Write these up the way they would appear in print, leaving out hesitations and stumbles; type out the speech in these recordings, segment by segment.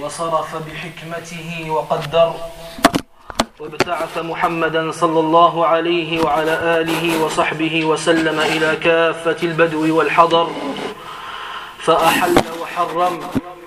وصرف بحكمته وقدر وابتعث محمدا صلى الله عليه وعلى آله وصحبه وسلم إلى كافة البدو والحضر فأحل وحرم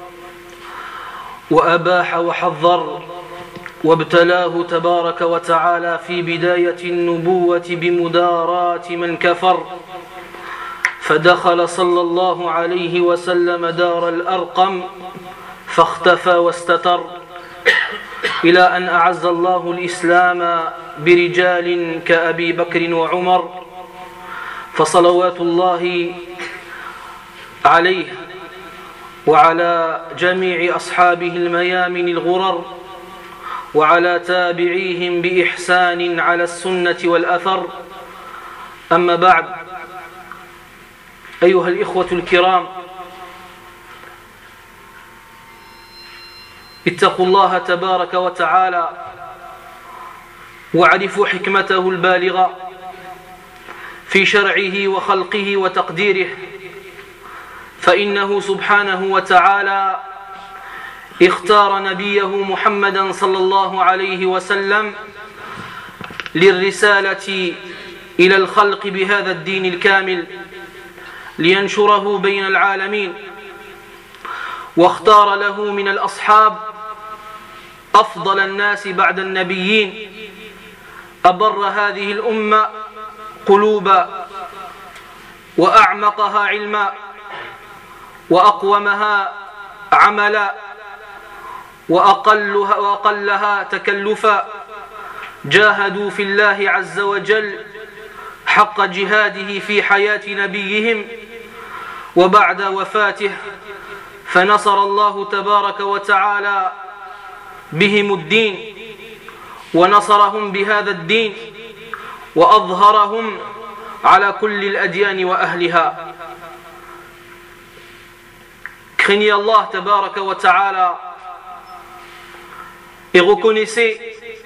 وأباح وحذر وابتلاه تبارك وتعالى في بداية النبوة بمداراة من كفر فدخل صلى الله عليه وسلم دار الأرقم فاختفى واستتر إلى أن أعز الله الإسلام برجال كأبي بكر وعمر فصلوات الله عليه وعلى جميع أصحابه الميامن الغرر وعلى تابعيهم بإحسان على السنة والأثر. أما بعد، أيها الإخوة الكرام، اتقوا الله تبارك وتعالى واعرفوا حكمته البالغة في شرعه وخلقه وتقديره، فإنه سبحانه وتعالى اختار نبيه محمدا صلى الله عليه وسلم للرسالة إلى الخلق بهذا الدين الكامل لينشره بين العالمين، واختار له من الأصحاب أفضل الناس بعد النبيين، أبر هذه الأمة قلوبا وأعمقها علما وأقومها عملا وأقلها تكلفا، جاهدوا في الله عز وجل حق جهاده في حياة نبيهم وبعد وفاته، فنصر الله تبارك وتعالى بهم الدين ونصرهم بهذا الدين وأظهرهم على كل الأديان وأهلها. Craignez Allah tabaraka wa ta'ala et reconnaissez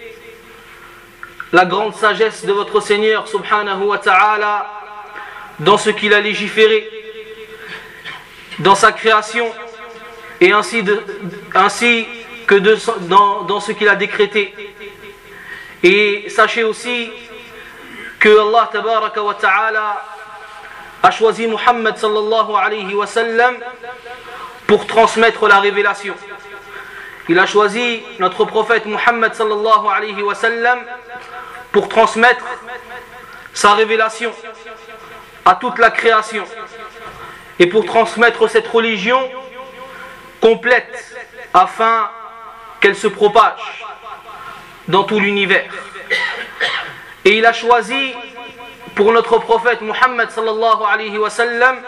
la grande sagesse de votre Seigneur subhanahu wa ta'ala dans ce qu'il a légiféré, dans sa création, et ainsi que dans ce qu'il a décrété. Et sachez aussi que Allah tabaraka wa ta'ala a choisi Muhammad sallallahu alayhi wa sallam pour transmettre la révélation. Il a choisi notre prophète Muhammad sallallahu alayhi wa sallam pour transmettre sa révélation à toute la création et pour transmettre cette religion complète afin qu'elle se propage dans tout l'univers. Et il a choisi pour notre prophète Muhammad sallallahu alayhi wa sallam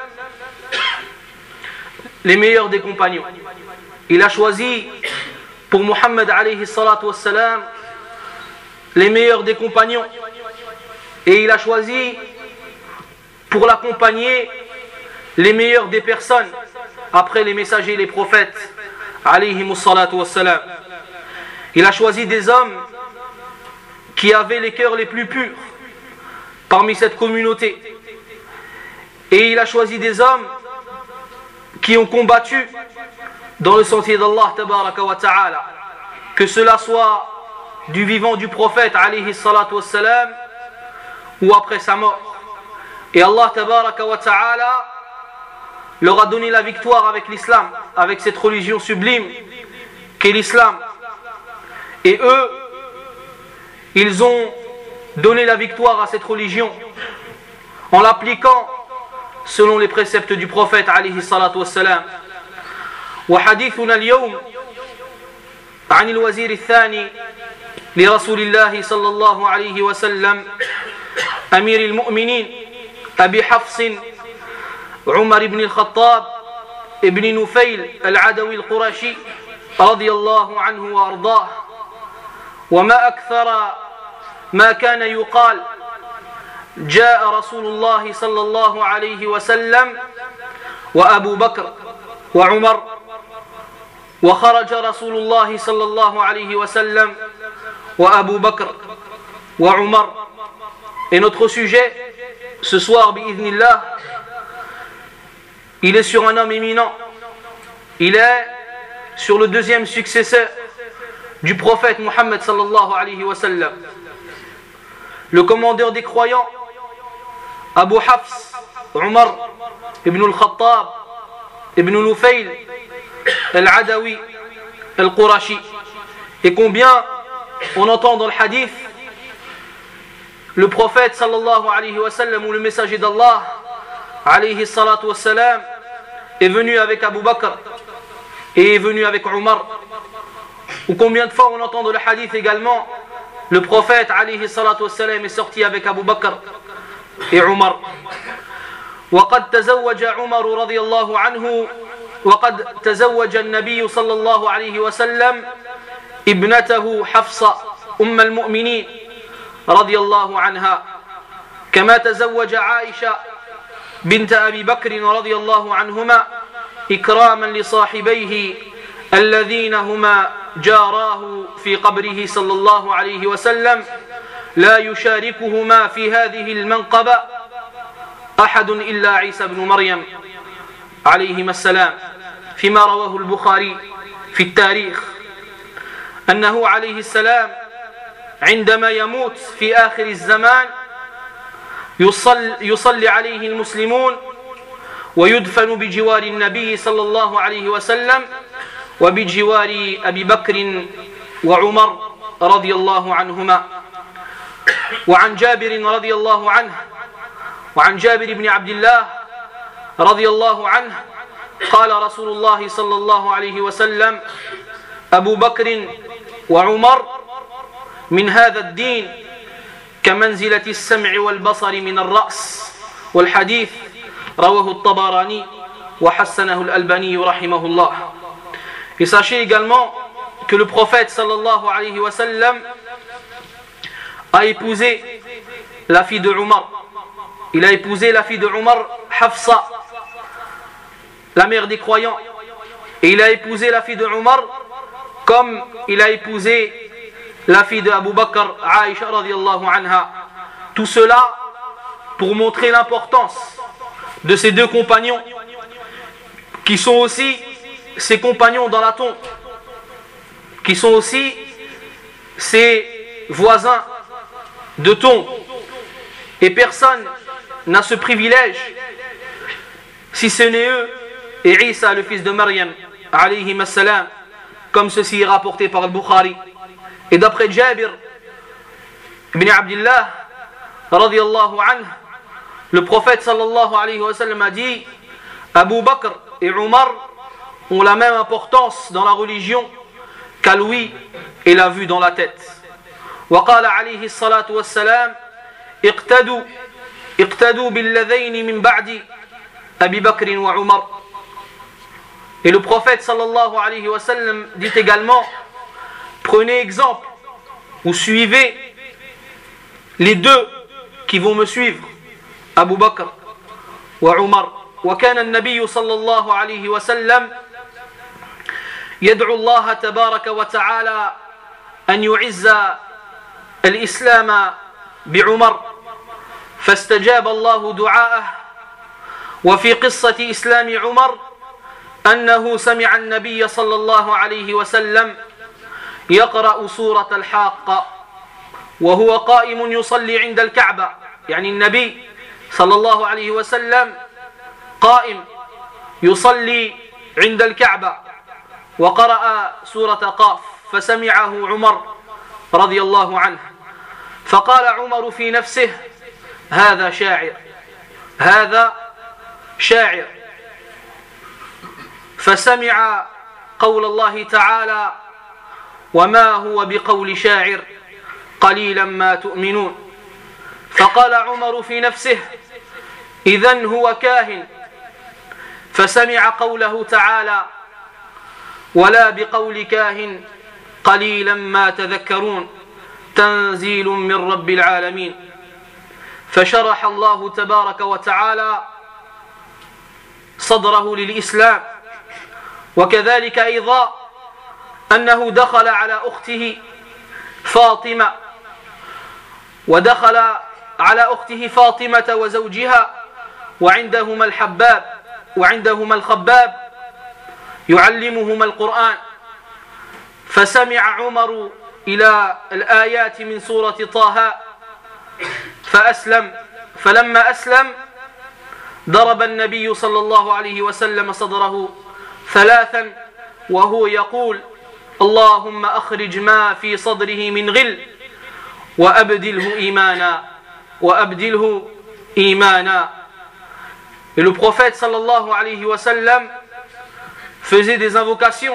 les meilleurs des compagnons. Il a choisi pour Muhammad alayhi salatu wassalam les meilleurs des compagnons, et il a choisi pour l'accompagner les meilleurs des personnes après les messagers et les prophètes alayhi salatu wassalam. Il a choisi des hommes qui avaient les cœurs les plus purs parmi cette communauté, et il a choisi des hommes qui ont combattu dans le sentier d'Allah tabaraka wa ta'ala, que cela soit du vivant du prophète alayhi salatu wassalam ou après sa mort. Et Allah tabaraka wa ta'ala leur a donné la victoire avec l'islam, avec cette religion sublime qu'est l'islam. Et eux, ils ont donné la victoire à cette religion en l'appliquant selon les préceptes du prophète alayhi salatu wassalam. وحديثنا اليوم عن الوزير الثاني لرسول الله صلى الله عليه وسلم أمير المؤمنين أبي حفص عمر بن الخطاب ابن نفيل العدوي القرشي رضي الله عنه وأرضاه. وما أكثر ما كان يقال جاء رسول الله صلى الله عليه وسلم وأبو بكر وعمر، وخرج رسول الله صلى الله عليه وسلم وأبو بكر وعمر. Et notre sujet ce soir, bi'idhnillah, il est sur un homme éminent, il est sur le deuxième successeur du prophète Mohammed sallallahu alayhi wa sallam, le commandeur des croyants, Abu Hafs, Umar ibn al-Khattab, ibn Nufayl, al-Adawi, al-Qurashi. Et combien on entend dans le hadith, le prophète sallallahu alayhi wa sallam, ou le messager d'Allah alayhi salatu wa salam, est venu avec Abu Bakr et est venu avec Umar. Ou combien de fois on entend dans le hadith également, le prophète alayhi salatu wa salam est sorti avec Abu Bakr et Umar. وقد تزوج عمر رضي الله عنه وقد تزوج النبي صلى الله عليه وسلم ابنته حفصة أم المؤمنين رضي الله عنها، كما تزوج عائشة بنت أبي بكر رضي الله عنهما إكراما لصاحبيه الذين هما جاراه في قبره صلى الله عليه وسلم لا يشاركهما في هذه المنقبة أحد إلا عيسى بن مريم عليهما السلام، فيما رواه البخاري في التاريخ أنه عليه السلام عندما يموت في آخر الزمان يصلي عليه المسلمون ويدفن بجوار النبي صلى الله عليه وسلم وبجوار أبي بكر وعمر رضي الله عنهما. وعن جابر رضي الله عنه وعن جابر بن عبد الله رضي الله عنه قال رسول الله صلى الله عليه وسلم أبو بكر وعمر من هذا الدين كمنزلة السمع والبصر من الرأس. والحديث رواه الطبراني وحسنه الألباني رحمه الله. Et sachez également que le prophète sallallahu alayhi wa sallam a épousé la fille de Umar. Il a épousé la fille de Umar, Hafsa, la mère des croyants. Et il a épousé la fille de Umar comme il a épousé la fille de Abu Bakr, Aïcha radiyallahu anha. Tout cela pour montrer l'importance de ces deux compagnons qui sont aussi ses compagnons dans la tombe, qui sont aussi ses voisins de tombe. Et personne n'a ce privilège si ce n'est eux et Isa, le fils de Maryam alayhi salam, comme ceci est rapporté par al-Bukhari. Et d'après Jabir ibn Abdullah radiyallahu anhu, le prophète sallallahu alayhi wa sallam a dit: Abu Bakr et Umar ont la même importance dans la religion qu'à l'ouïe et la vue dans la tête. وقال عليه الصلاة والسلام اقتدوا بالذين من بعد أبي بكر وعمر. Et le prophète sallallahu alayhi wa sallam dit également: prenez exemple ou suivez les deux qui vont me suivre, Abu Bakr wa Umar. وكان النبي صلى الله عليه وسلم يدعو الله تبارك وتعالى أن يعز الإسلام بعمر فاستجاب الله دعاءه. وفي قصة إسلام عمر أنه سمع النبي صلى الله عليه وسلم يقرأ سورة الحاقة وهو قائم يصلي عند الكعبة. يعني النبي صلى الله عليه وسلم قائم يصلي عند الكعبة وقرأ سورة قاف فسمعه عمر رضي الله عنه فقال عمر في نفسه: هذا شاعر هذا شاعر. فسمع قول الله تعالى: وما هو بقول شاعر قليلا ما تؤمنون. فقال عمر في نفسه: إذن هو كاهن. فسمع قوله تعالى: ولا بقول كاهن قليلا ما تذكرون تنزيل من رب العالمين. فشرح الله تبارك وتعالى صدره للإسلام. وكذلك أيضا أنه دخل على أخته فاطمة ودخل على أخته فاطمة وزوجها وعندهما الخباب يعلمهما القرآن فسمع عمر إلى الآيات من سورة طه فأسلم فلما أسلم ضرب النبي صلى الله عليه وسلم صدره ثلاثا وهو يقول اللهم أخرج ما في صدره من غل وأبدله إيمانا وأبدله إيمانا. Et le prophète sallallahu alayhi wa sallam faisait des invocations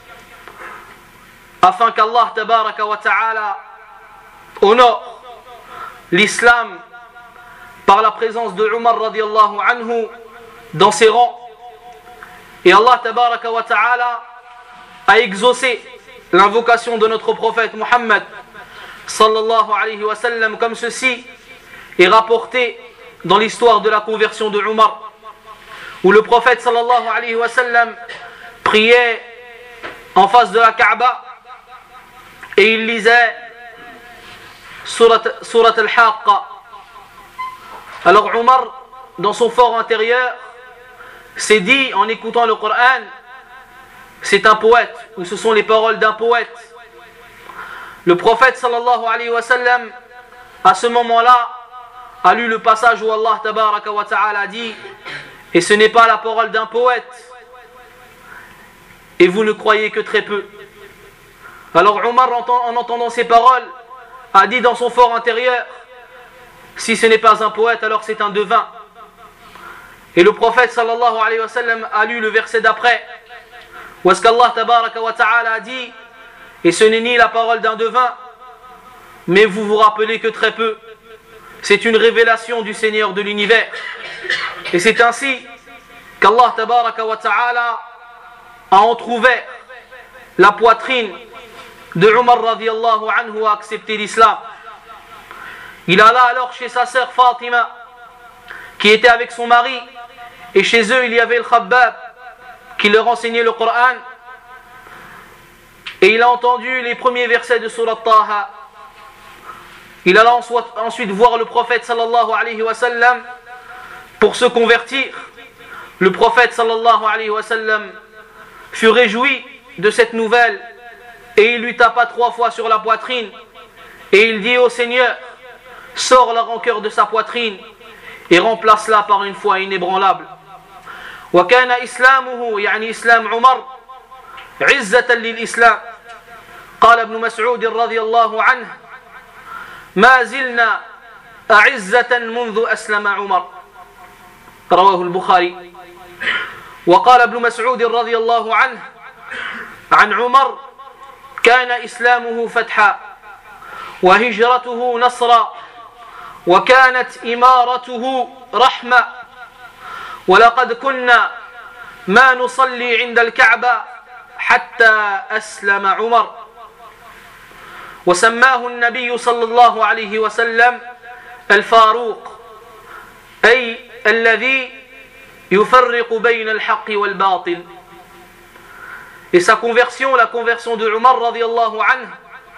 afin qu'Allah tabaraka wa ta'ala honore l'islam par la présence de Umar radiallahu anhu dans ses rangs. Et Allah tabaraka wa ta'ala a exaucé l'invocation de notre prophète Muhammad sallallahu alayhi wa sallam, comme ceci est rapporté dans l'histoire de la conversion de Umar, où le prophète sallallahu alayhi wa sallam priait en face de la Kaaba et il lisait surat al-Haqqa. Alors Umar, dans son fort intérieur, s'est dit en écoutant le Coran, c'est un poète, ou ce sont les paroles d'un poète. Le prophète sallallahu alayhi wa sallam, à ce moment-là, a lu le passage où Allah tabaraka wa ta'ala dit, et ce n'est pas la parole d'un poète, et vous ne croyez que très peu. Alors Omar, en entendant ces paroles, a dit dans son fort intérieur, si ce n'est pas un poète, alors c'est un devin. Et le prophète sallallahu alayhi wa sallam a lu le verset d'après, où est-ce qu'Allah tabaraka wa ta'ala a dit, et ce n'est ni la parole d'un devin, mais vous vous rappelez que très peu. C'est une révélation du Seigneur de l'univers. Et c'est ainsi qu'Allah tabaraka wa ta'ala a entrouvert la poitrine de Umar radiallahu anhu à accepter l'islam. Il alla alors chez sa sœur Fatima, qui était avec son mari, et chez eux il y avait le Khabbab, qui leur enseignait le Coran. Et il a entendu les premiers versets de Surat Taha. Il alla ensuite voir le prophète sallallahu alayhi wa sallam pour se convertir. Le prophète sallallahu alayhi wa sallam fut réjoui de cette nouvelle et il lui tapa 3 fois sur la poitrine et il dit au Seigneur, sors la rancœur de sa poitrine et remplace-la par une foi inébranlable. وكان إسلامه يعني إسلام عمر عزة للإسلام. قال ابن مسعود رضي الله عنه ما زلنا أعزة منذ أسلم عمر. رواه البخاري. وقال ابن مسعود رضي الله عنه عن عمر كان إسلامه فتحا وهجرته نصرا وكانت إمارته رحمة ولقد كنا ما نصلي عند الكعبة حتى أسلم عمر. وسماه النبي صلى الله عليه وسلم الفاروق أي الذي يفرق بين الحق والباطل. Et sa conversion, la conversion de Umar radiallahu anhu,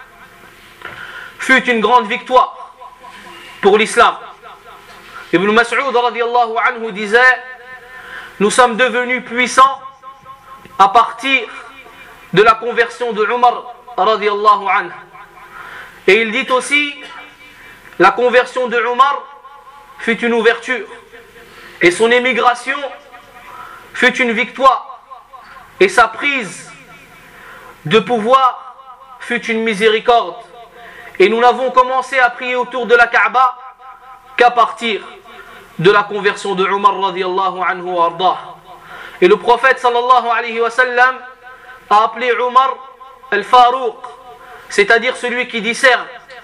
fut une grande victoire pour l'islam. Ibn Mas'ud radiallahu anhu disait, nous sommes devenus puissants à partir de la conversion de Umar radiallahu anhu. Et il dit aussi, la conversion de Umar fut une ouverture et son émigration fut une victoire et sa prise de pouvoir fut une miséricorde. Et nous n'avons commencé à prier autour de la Kaaba qu'à partir de la conversion de Umar radiallahu anhu wa ardah. Et le prophète sallallahu alayhi wa sallam a appelé Umar al-Farouq, c'est-à-dire celui qui discerne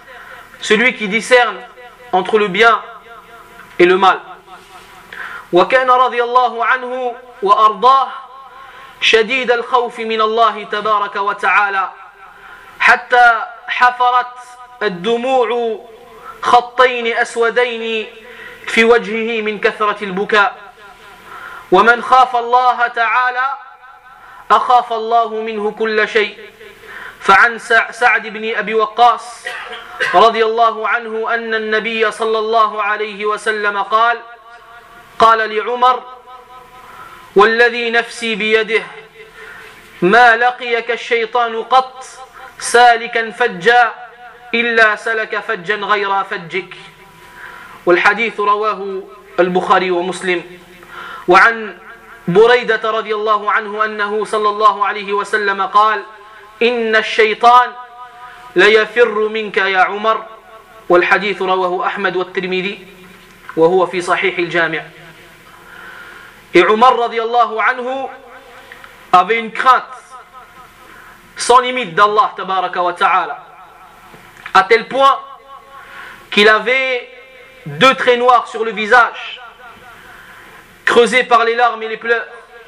entre le bien et le mal. وكان رضي الله عنه وأرضاه شديد الخوف من الله تبارك وتعالى حتى حفرت الدموع خطين أسودين في وجهه من كثرة البكاء. ومن خاف الله تعالى أخاف الله منه كل شيء. فعن سعد بن أبي وقاص رضي الله عنه أن النبي صلى الله عليه وسلم قال لعمر والذي نفسي بيده ما لقيك الشيطان قط سالكا فجا إلا سلك فجا غير فجك. والحديث رواه البخاري ومسلم. وعن بريدة رضي الله عنه أنه صلى الله عليه وسلم قال إن الشيطان ليفر منك يا عمر. والحديث رواه أحمد والترمذي وهو في صحيح الجامع. Et Omar radiallahu anhu avait une crainte sans limite d'Allah tabaraka wa ta'ala, à tel point qu'il avait 2 traits noirs sur le visage, creusés par les larmes et les pleurs.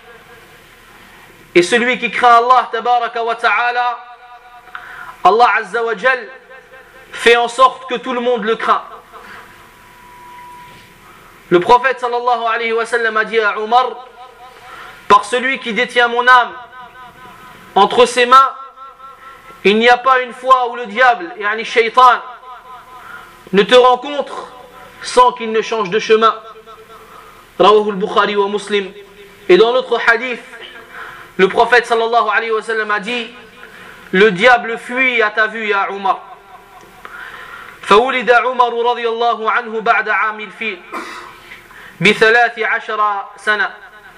Et celui qui craint Allah tabaraka wa ta'ala, Allah azza wa jal fait en sorte que tout le monde le craint. Le prophète sallallahu alayhi wa sallam a dit à Omar: par celui qui détient mon âme entre ses mains, il n'y a pas une fois où le diable, yani shaitan, ne te rencontre sans qu'il ne change de chemin. Rawahu al-Bukhari wa Muslim. Et dans l'autre hadith, le prophète sallallahu alayhi wa sallam a dit: le diable fuit à ta vue, ya Omar. فولد عمر رضي الله عنه بعد عام الفيل ب13 سنة،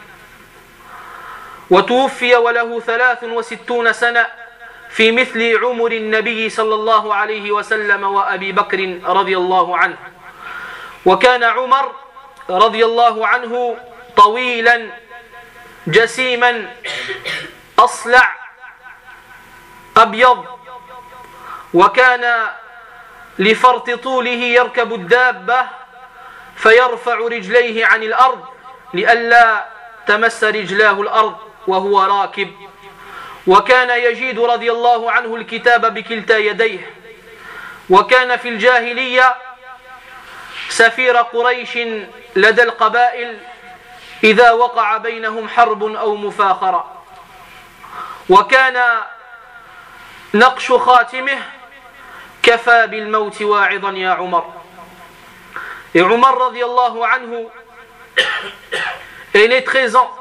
وتوفي وله 63 سنة في مثل عمر النبي صلى الله عليه وسلم وأبي بكر رضي الله عنه. وكان عمر رضي الله عنه طويلا جسيما أصلع أبيض، وكان لفرط طوله يركب الدابة فيرفع رجليه عن الأرض لئلا تمس رجلاه الأرض وهو راكب. وكان يجيد رضي الله عنه الكتاب بكلتا يديه. وكان في الجاهلية سفير قريش لدى القبائل إذا وقع بينهم حرب أو مفاخرة. وكان نقش خاتمه كفى بالموت واعظا يا عمر. Et Omar radiallahu anhu est né 13 ans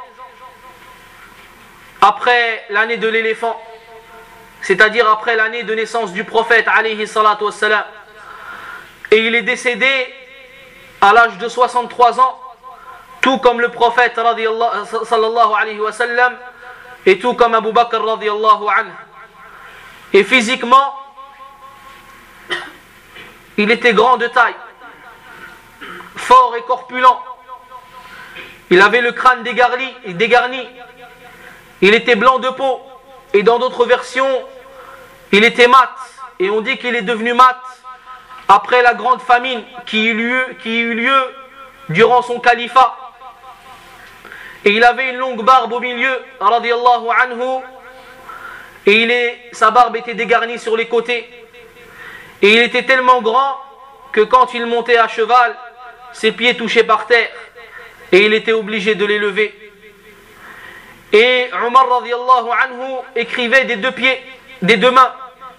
après l'année de l'éléphant, c'est-à-dire après l'année de naissance du prophète alayhi salatu wassalam, et il est décédé à l'âge de 63 ans, tout comme le prophète sallallahu alayhi wa sallam, et tout comme Abu Bakr radiallahu anhu. Et physiquement, il était grand de taille, fort et corpulent. Il avait le crâne dégarni. Il était blanc de peau. Et dans d'autres versions, il était mat. Et on dit qu'il est devenu mat après la grande famine qui eut lieu durant son califat. Et il avait une longue barbe au milieu, radiyallahu anhu. Et sa barbe était dégarnie sur les côtés. Et il était tellement grand que quand il montait à cheval, ses pieds touchaient par terre et il était obligé de les lever. Et Omar radiallahu anhu écrivait des 2 pieds, des 2 mains.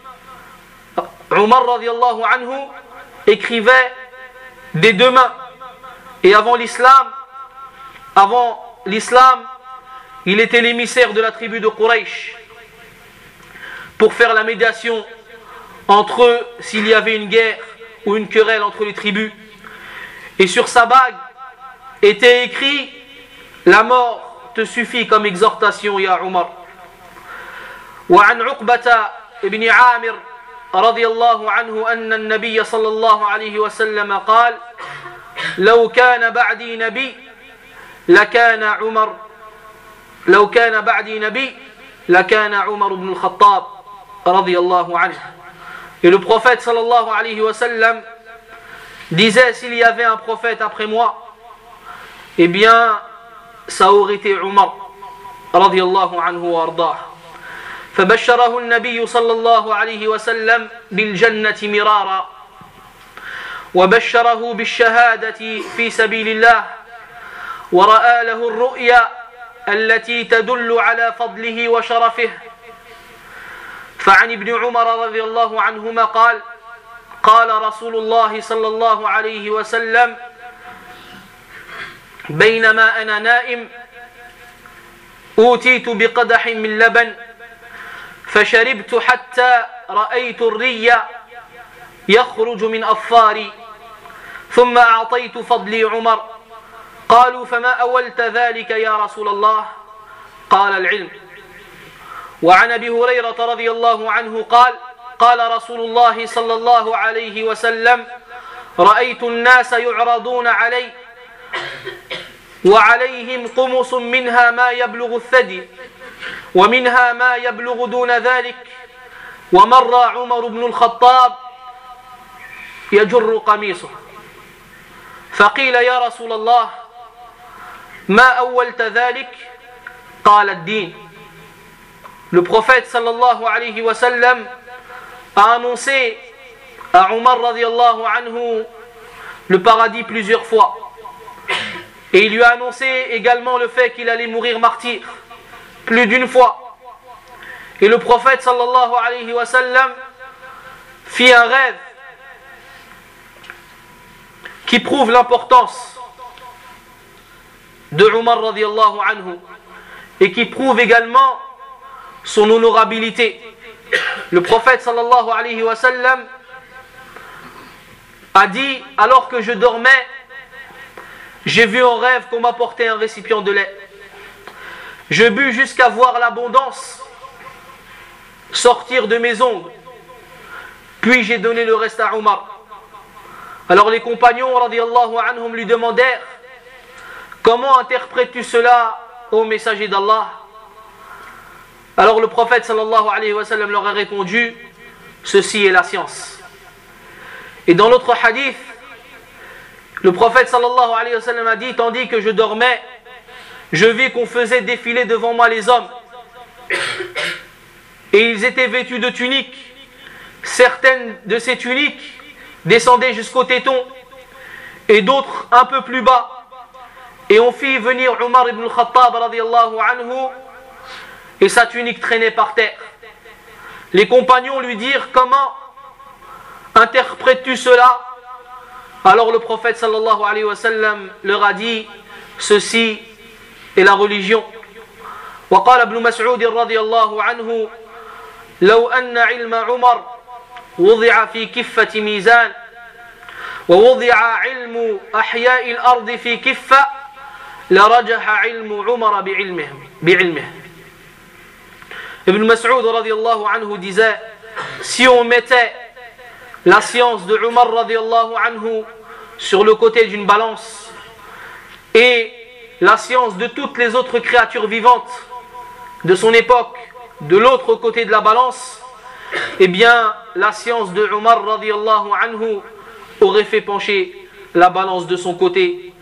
Omar radiallahu anhu écrivait des 2 mains. Et avant l'islam, il était l'émissaire de la tribu de Quraysh pour faire la médiation entre eux s'il y avait une guerre ou une querelle entre les tribus. Et sur sa bague était écrit: la mort te suffit comme exhortation, ya Omar. وعن عقبة ابن عامر رضي الله عنه أن النبي صلى الله عليه وسلم قال: لو كان بعدي نبي لكان عمر بن الخطاب رضي الله عنه. Et le prophète sallallahu alayhi wa sallam disait: s'il y avait un prophète après moi, eh bien ça aurait été Omar radiyallahu anhu wa ardah. فبشره النبي صلى الله عليه وسلم بالجنة مرارا وبشره بالشهادة في سبيل الله ورأى له الرؤيا التي تدل على فضله وشرفه. فعن ابن عمر رضي الله عنهما قال: قال رسول الله صلى الله عليه وسلم: بينما أنا نائم أوتيت بقدح من لبن فشربت حتى رأيت الري يخرج من أظفاري ثم أعطيت فضلي عمر قالوا فما أولت ذلك يا رسول الله قال العلم. وعن أبي هريرة رضي الله عنه قال قال رسول الله صلى الله عليه وسلم رأيت الناس يعرضون علي وعليهم قمص منها ما يبلغ الثدي ومنها ما يبلغ دون ذلك ومر عمر بن الخطاب يجر قميصه فقيل يا رسول الله ما أولت ذلك قال الدين. Le prophète sallallahu alayhi wa sallam a annoncé à Omar radiallahu anhu le paradis plusieurs fois. Et il lui a annoncé également le fait qu'il allait mourir martyr plus d'une fois. Et le prophète sallallahu alayhi wa sallam fit un rêve qui prouve l'importance de Omar radiallahu anhu et qui prouve également son honorabilité. Le prophète sallallahu alayhi wa sallam a dit alors que je dormais, j'ai vu en rêve qu'on m'apportait un récipient de lait. Je bus jusqu'à voir l'abondance sortir de mes ongles. Puis j'ai donné le reste à Omar. Alors les compagnons radiyallahu anhum lui demandèrent comment interprètes-tu cela, ô messager d'Allah? Alors le prophète sallallahu alayhi wa sallam leur a répondu ceci est la science. Et dans l'autre hadith, le prophète sallallahu alayhi wa sallam a dit tandis que je dormais, je vis qu'on faisait défiler devant moi les hommes. Et ils étaient vêtus de tuniques. Certaines de ces tuniques descendaient jusqu'au téton et d'autres un peu plus bas. Et on fit venir Omar ibn al-Khattab radiyallahu anhu et sa tunique traînait par terre. Les compagnons lui dirent comment interprètes-tu cela? Alors le prophète sallallahu alayhi wa sallam leur a dit ceci est la religion. وقال ابن مسعود رضي الله عنه لو أن علم عمر وضع في كفة ميزان ووضع علم أحياء الأرض في كفة لرجح علم عمر بعلمه. Ibn Mas'ud radiyallahu anhu disait si on mettait la science de Umar radiyallahu anhu sur le côté d'une balance et la science de toutes les autres créatures vivantes de son époque de l'autre côté de la balance, eh bien la science de Umar radiyallahu anhu aurait fait pencher la balance de son côté.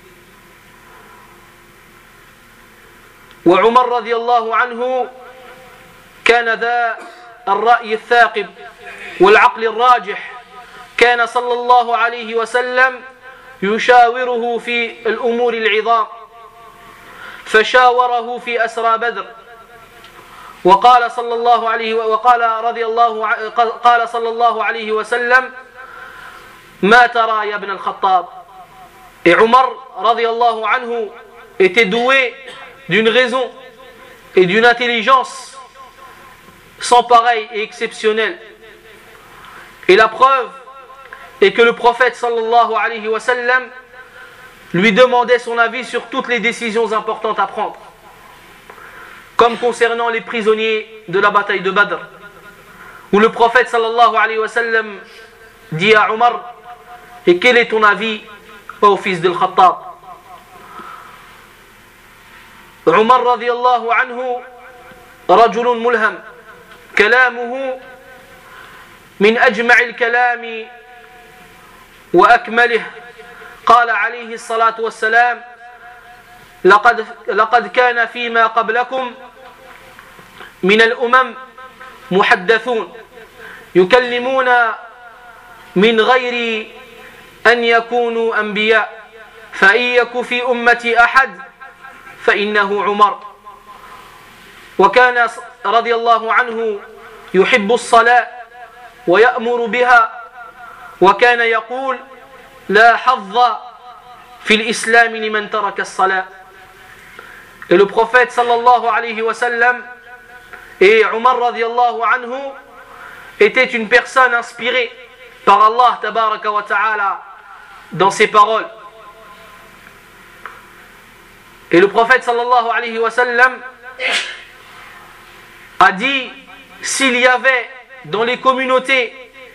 Wa Umar radiyallahu anhu كان ذا الرأي الثاقب والعقل الراجح كان صلى الله عليه وسلم يشاوره في الأمور العظام فشاوره في أسرى بدر وقال صلى الله عليه وسلم ما ترى يا ابن الخطاب. Et Omar radiyallahu anhu était doué d'une raison et d'une intelligence sans pareil et exceptionnel. Et la preuve est que le prophète sallallahu alayhi wa sallam lui demandait son avis sur toutes les décisions importantes à prendre, comme concernant les prisonniers de la bataille de Badr, où le prophète sallallahu alayhi wa sallam dit à Omar et quel est ton avis ô fils de Khattab? Omar radiyallahu anhu rajulun mulham كلامه من أجمع الكلام وأكمله. قال عليه الصلاة والسلام لقد كان فيما قبلكم من الأمم محدثون يكلمون من غير أن يكونوا أنبياء فإن يك في أمتي أحد فإنه عمر. وكان رضي الله عنه يحب الصلاة ويأمر بها وكان يقول لا حظ في الإسلام لمن ترك الصلاة. Et le prophète sallallahu alayhi wa sallam Et Omar radiallahu anhu était une personne inspirée par Allah tabaraka wa ta'ala dans ses paroles. Et le prophète sallallahu alayhi wa sallam a dit, s'il y avait dans les communautés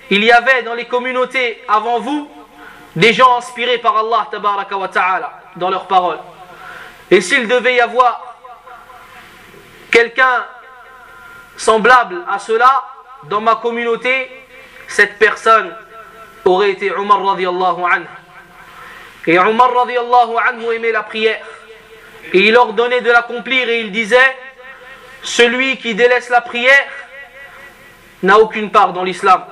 avant vous des gens inspirés par Allah tabaraka wa ta'ala dans leurs paroles, et s'il devait y avoir quelqu'un semblable à cela dans ma communauté, cette personne aurait été Omar radiallahu anhu. Et Omar radiallahu anhu aimait la prière et il ordonnait de l'accomplir, et il disait, celui qui délaisse la prière n'a aucune part dans l'islam.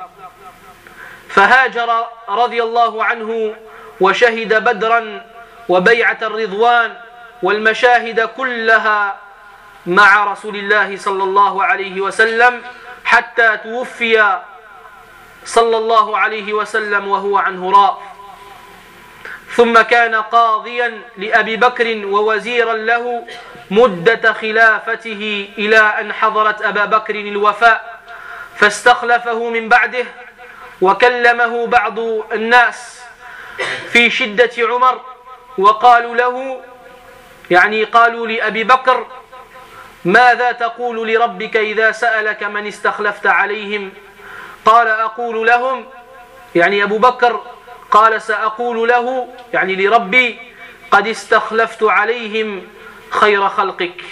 فهاجر رضي الله عنه وشهد بدرا وبيعة الرضوان والمشاهد كلها مع رسول الله صلى الله عليه وسلم حتى توفي صلى الله عليه وسلم وهو عنه راض. ثم كان قاضيا لأبي بكر ووزيرا له مدة خلافته إلى أن حضرت أبا بكر الوفاء فاستخلفه من بعده. وكلمه بعض الناس في شدة عمر وقالوا له، يعني قالوا لأبي بكر، ماذا تقول لربك إذا سألك من استخلفت عليهم؟ قال أقول لهم، يعني أبو بكر قال سأقول له يعني لربي قد استخلفت عليهم خير خلقك.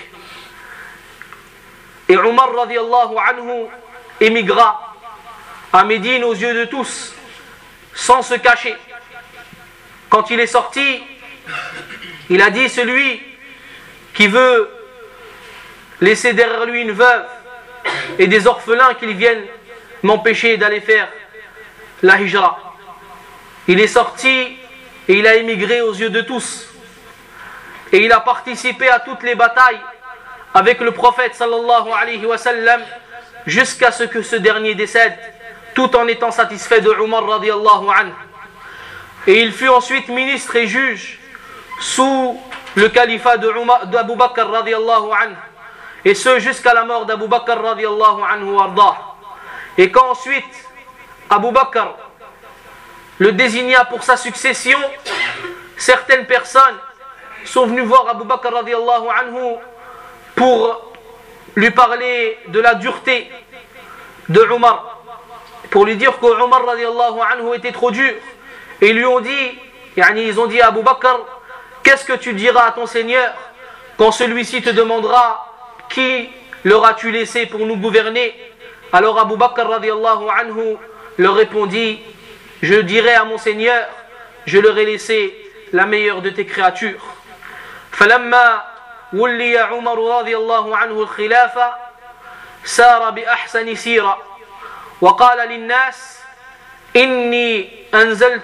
Et Omar radiallahu anhu émigra à Médine aux yeux de tous, sans se cacher. Quand il est sorti, il a dit, celui qui veut laisser derrière lui une veuve et des orphelins, qu'ils viennent m'empêcher d'aller faire la hijra. Il est sorti et il a émigré aux yeux de tous. Et il a participé à toutes les batailles avec le prophète sallallahu alayhi wa sallam jusqu'à ce que ce dernier décède, tout en étant satisfait de Omar radiallahu anhu. Et il fut ensuite ministre et juge sous le califat d'Abu Bakr radiallahu anhu, et ce jusqu'à la mort d'Abu Bakr radiallahu anhu wardah. Et quand ensuite Abu Bakr le désigna pour sa succession, certaines personnes sont venues voir Abu Bakr radiallahu anhu pour lui parler de la dureté de Omar, pour lui dire que Omar radiallahu anhu était trop dur. Et ils lui ont dit, ils ont dit à Abu Bakr, qu'est-ce que tu diras à ton Seigneur quand celui-ci te demandera qui leur as-tu laissé pour nous gouverner? Alors Abu Bakr radiallahu anhu leur répondit, je dirai à mon Seigneur, je leur ai laissé la meilleure de tes créatures. فلما ولي عمر رضي الله عنه الخلافة سار بأحسن سيرة وقال للناس إني أنزلت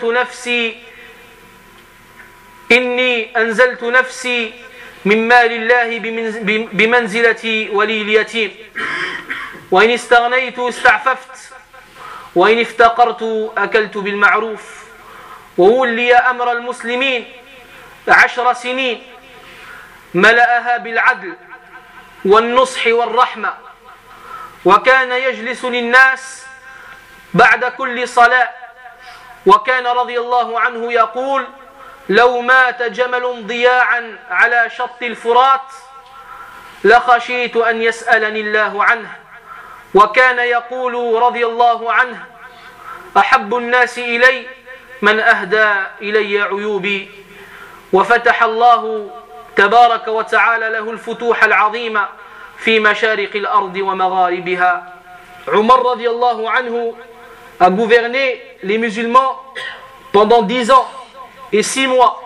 نفسي من مال الله بمنزلة ولي اليتيم وإن استغنيت استعففت وإن افتقرت أكلت بالمعروف وولي أمر المسلمين 10 سنين ملأها بالعدل والنصح والرحمة وكان يجلس للناس بعد كل صلاة وكان رضي الله عنه يقول لو مات جمل ضياعا على شط الفرات لخشيت أن يسألني الله عنه وكان يقول رضي الله عنه أحب الناس إلي من أهدى إلي عيوبي وفتح الله تبارك وتعالى له الفتوح العظيمة في مشارق الأرض ومغاربها. Omar radiallahu anhu a gouverné les musulmans pendant 10 ans et 6 mois.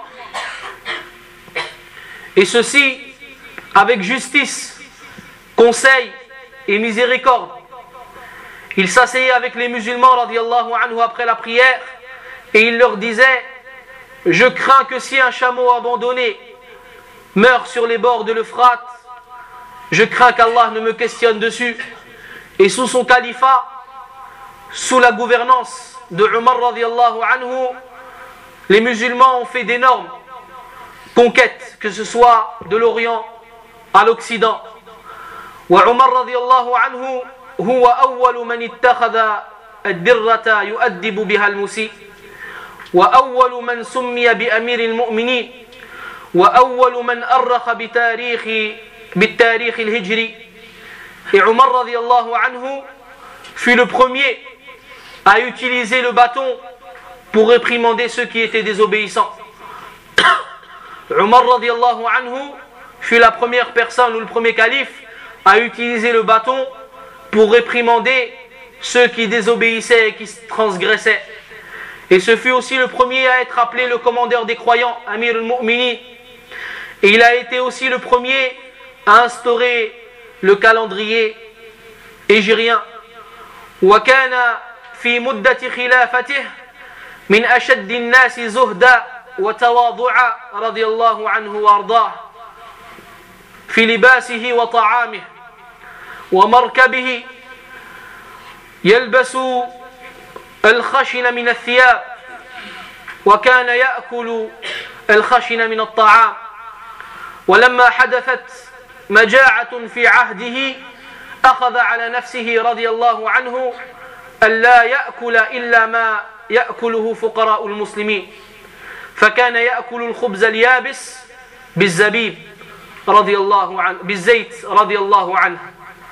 Et ceci avec justice, conseil et miséricorde. Il s'asseyait avec les musulmans radiallahu anhu après la prière et il leur disait, je crains que si un chameau abandonné meurt sur les bords de l'Euphrate, je crains qu'Allah ne me questionne dessus. Et sous son califat, sous la gouvernance de Omar radiallahu anhu, les musulmans ont fait d'énormes conquêtes, que ce soit de l'Orient à l'Occident. وعمر رضي الله عنه هو أول من اتخذ الدرة يؤدب بها المسيء وأول من سمي بأمير المؤمنين وأول من أرخ بالتاريخ الهجري. Et Omar radiallahu anhu fut le premier à utiliser le bâton pour réprimander ceux qui étaient désobéissants. Omar radiallahu anhu fut la première personne ou le premier calife à utiliser le bâton pour réprimander ceux qui désobéissaient et qui transgressaient. Et ce fut aussi le premier à être appelé le commandeur des croyants, Amir al-Mu'minin. Et il a été aussi le premier à instaurer le calendrier hégirien. وكان في مدة خلافته من أشد الناس زهدا وتواضعا رضي الله عنه وأرضاه في لباسه وطعامه ومركبه يلبس الخشن من الثياب وكان يأكل الخشن من الطعام. ولما حدثت مجاعة في عهده أخذ على نفسه رضي الله عنه ألا يأكل إلا ما يأكله فقراء المسلمين فكان يأكل الخبز اليابس بالزبيب رضي الله عنه بالزيت رضي الله عنه.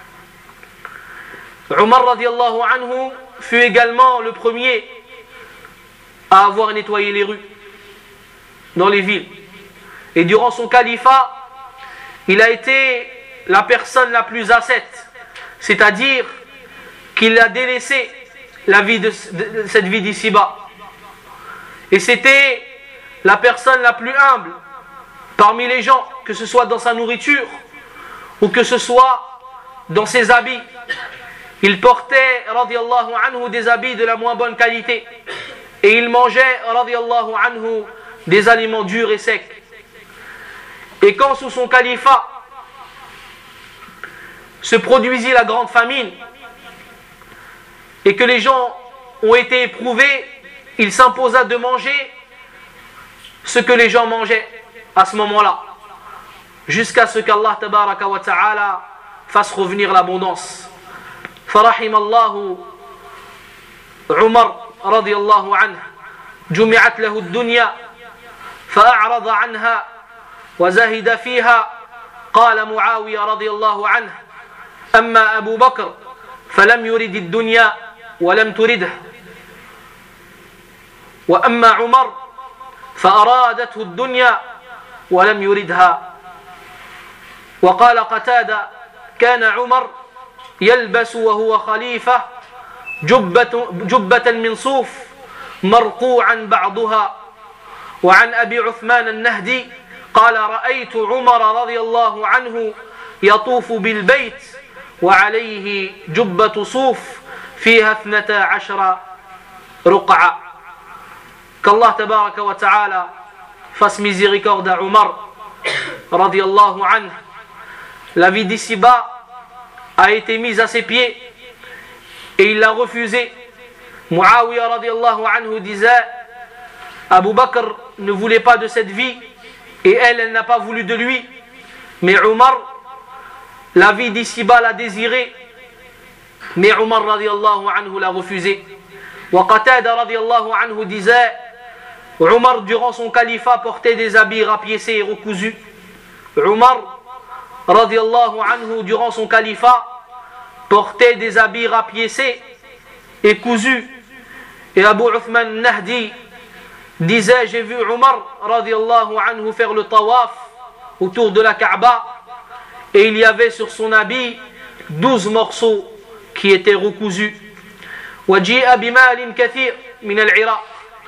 Omar radiallahu anhu fut également le premier à avoir nettoyé les rues dans les villes. Et durant son califat, il a été la personne la plus ascète, c'est-à-dire qu'il a délaissé la vie cette vie d'ici-bas. Et c'était la personne la plus humble parmi les gens, que ce soit dans sa nourriture ou que ce soit dans ses habits. Il portait, radiallahu anhu, des habits de la moins bonne qualité. Et il mangeait, radiallahu anhu, des aliments durs et secs. Et quand sous son califat se produisit la grande famine et que les gens ont été éprouvés, il s'imposa de manger ce que les gens mangeaient à ce moment-là, jusqu'à ce qu'Allah tabaraka wa ta'ala fasse revenir l'abondance. فرحم الله عمر رضي الله عنه جمعت له الدنيا فأعرض عنها وزهد فيها. قال معاوية رضي الله عنه أما أبو بكر فلم يرد الدنيا ولم ترده وأما عمر فأرادته الدنيا ولم يردها. وقال قتادة كان عمر يلبس وهو خليفة جبة من صوف مرقوعا بعضها. وعن أبي عثمان النهدي قال رأيت عمر رضي الله عنه يطوف بالبيت وعليه جبة صوف فيها 12 رقعة. Qu'Allah tabaraka wa ta'ala fasse miséricorde à Omar radiallahu anhu. La vie d'ici-bas a été mise à ses pieds et il l'a refusé. Muawiyah radiallahu anhu disait Abu Bakr ne voulait pas de cette vie et elle n'a pas voulu de lui, mais Omar, la vie d'ici-bas l'a désiré, mais Omar radiallahu anhu l'a refusé. Wa Qatada radiallahu anhu disait Omar durant son califat portait des habits rapiécés et recousus. Omar radiallahu anhu durant son califat portait des habits rapiécés et cousus. Et Abu Uthman Nahdi disait j'ai vu Omar radiallahu anhu faire le tawaf autour de la Kaaba et il y avait sur son habit 12 morceaux qui étaient recousus. وجيء بمال كثير من العراق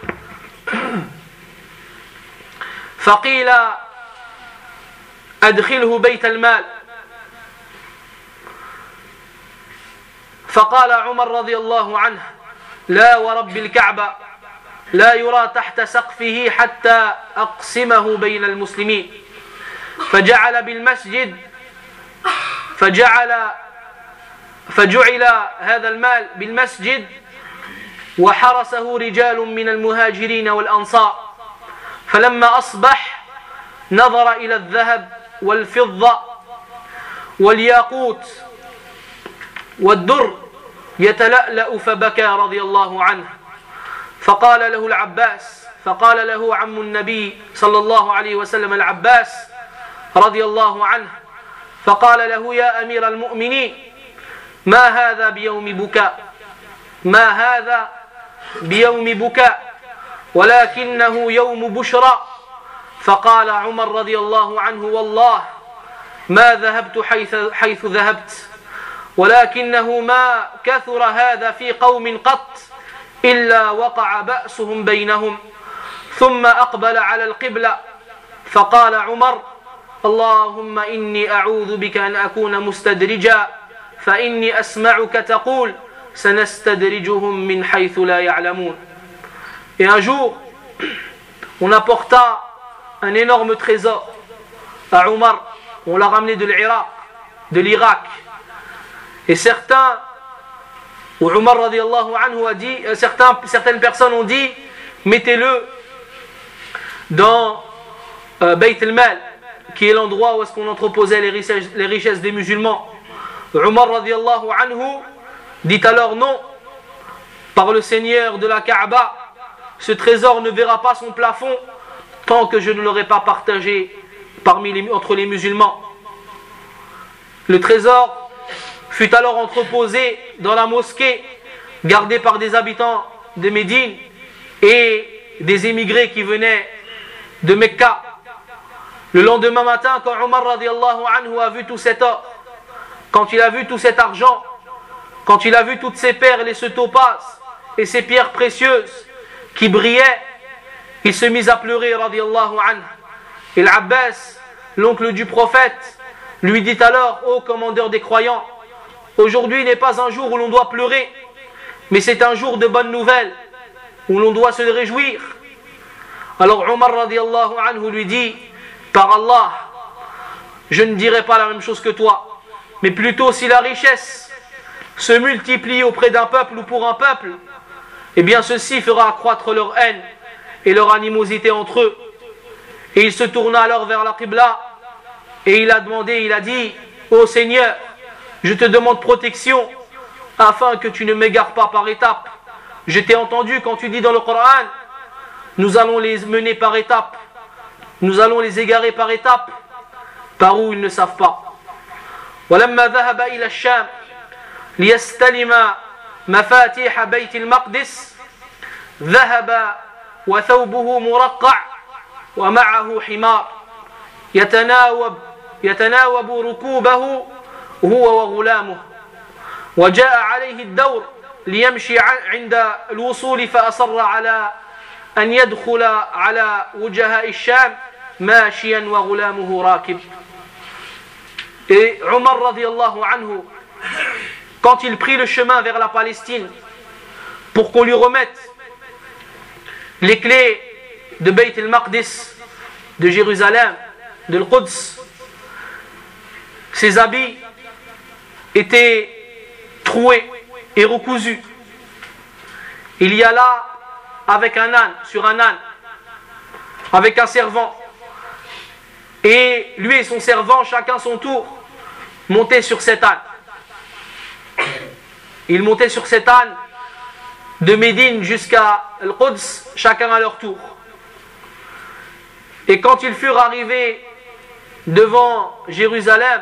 فقيل أدخله بيت المال فقال عمر رضي الله عنه لا ورب الكعبة لا يرى تحت سقفه حتى أقسمه بين المسلمين. فجعل بالمسجد فجعل هذا المال بالمسجد وحرسه رجال من المهاجرين والأنصار. فلما أصبح نظر إلى الذهب والفضة والياقوت والدر يتلألأ فبكى رضي الله عنه. فقال له العباس، فقال له عم النبي صلى الله عليه وسلم العباس رضي الله عنه، فقال له يا أمير المؤمنين ما هذا بيوم بكاء، ما هذا بيوم بكاء ولكنه يوم بشرى. فقال عمر رضي الله عنه والله ما ذهبت حيث ذهبت ولكنه ما كثر هذا في قوم قط إلا وقع بأسهم بينهم. ثم أقبل على القبلة فقال عمر اللهم إني أعوذ بك أن أكون مستدرجا فإني أسمعك تقول سنستدرجهم من حيث لا يعلمون. Et un jour, on apporta un énorme trésor à Omar, on l'a ramené de l'Irak. Et certains, où Omar radiallahu anhu a dit, certaines personnes ont dit, mettez-le dans Bayt al-Mal, qui est l'endroit où est-ce qu'on entreposait les richesses des musulmans. Omar radiallahu anhu dit alors non, par le Seigneur de la Kaaba, ce trésor ne verra pas son plafond tant que je ne l'aurai pas partagé entre les musulmans. Le trésor fut alors entreposé dans la mosquée, gardé par des habitants de Médine et des émigrés qui venaient de Mecca. Le lendemain matin, quand Omar radiallahu anhu a vu tout cet or, quand il a vu tout cet argent, quand il a vu toutes ces perles et ce topaz et ces pierres précieuses qui brillaient, il se mit à pleurer radiallahu anhu. Et l'Abbas, l'oncle du prophète, lui dit alors, ô commandeur des croyants, aujourd'hui n'est pas un jour où l'on doit pleurer, mais c'est un jour de bonnes nouvelles, où l'on doit se réjouir. Alors Omar radiallahu anhu lui dit, par Allah, je ne dirai pas la même chose que toi, mais plutôt si la richesse se multiplie auprès d'un peuple ou pour un peuple, eh bien ceci fera accroître leur haine et leur animosité entre eux. Et il se tourna alors vers la Qibla et il a demandé, il a dit, ô Seigneur, je te demande protection afin que tu ne m'égares pas par étapes. Je t'ai entendu quand tu dis dans le Coran, nous allons les mener par étapes, nous allons les égarer par étapes, par où ils ne savent pas. ولما ذهب إلى الشام ليستلم مفاتيح بيت المقدس ذهب وثوبه مرقع ومعه حمار يتناوب ركوبه هو وغلامه وجاء عليه الدور ليمشي عند الوصول فأصر على أن يدخل على وجهاء الشام ماشيا وغلامه راكب. Et Omar radiallahu anhu, quand il prit le chemin vers la Palestine pour qu'on lui remette les clés de Bayt al-Maqdis, de Jérusalem, de l'Quds, ses habits étaient troués et recousus. Il y a là avec un âne, sur un âne, avec un servant. Et lui et son servant, chacun son tour, montaient sur cet âne. Ils montaient sur cet âne de Médine jusqu'à Al-Quds, chacun à leur tour. Et quand ils furent arrivés devant Jérusalem,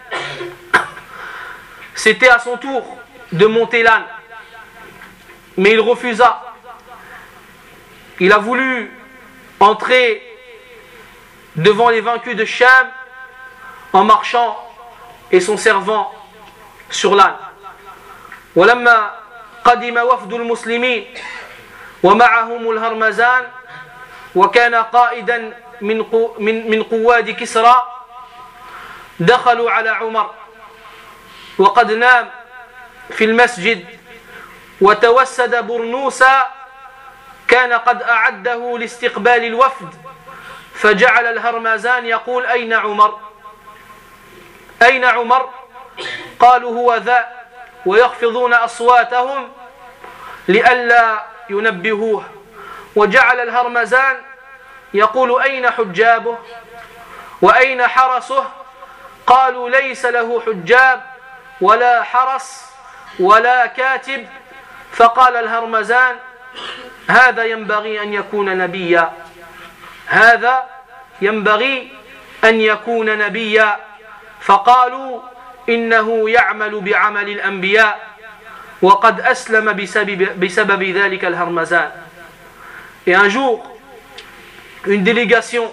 c'était à son tour de monter l'âne. Mais il refusa. Il a voulu entrer devant les vaincus de Cham en marchant et son servant sur l'âne. ولما قدم وفد المسلمين ومعهم الهرمزان وكان قائدا من قواد كسرى دخلوا على عمر وقد نام في المسجد وتوسد برنوسا كان قد أعده لاستقبال الوفد فجعل الهرمزان يقول أين عمر؟ أين عمر؟ قالوا هو ذا ويخفضون أصواتهم لئلا ينبهوه وجعل الهرمزان يقول أين حجابه وأين حرسه قالوا ليس له حجاب ولا حرس ولا كاتب فقال الهرمزان هذا ينبغي أن يكون نبيا هذا ينبغي أن يكون نبيا فقالوا إنه يعمل بعمل الأنبياء وقد أسلم بسبب ذلك الهرمزان. Et un jour, une délégation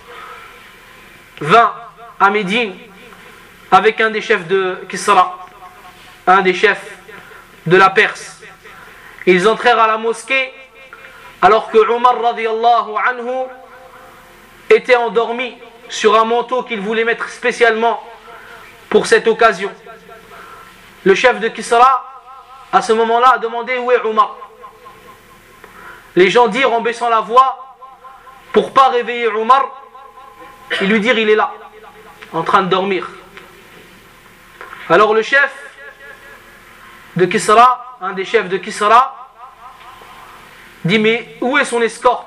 vint à Médine avec un des chefs de Kisra, un des chefs de la Perse. Ils entrèrent à la mosquée alors que Omar radiyallahu anhu était endormi sur un manteau qu'il voulait mettre spécialement pour cette occasion. Le chef de Kisra, à ce moment-là, a demandé où est Omar. Les gens dirent en baissant la voix, pour ne pas réveiller Omar, ils lui dirent il est là, en train de dormir. Alors le chef de Kisra, un des chefs de Kisra, dit mais où est son escorte?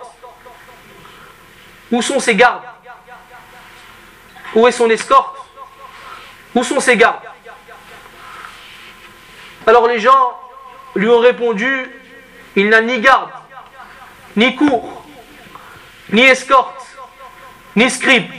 Où sont ses gardes? Où est son escorte? Où sont ses gardes? Alors les gens lui ont répondu, il n'a ni garde, ni cour, ni escorte, ni scribe.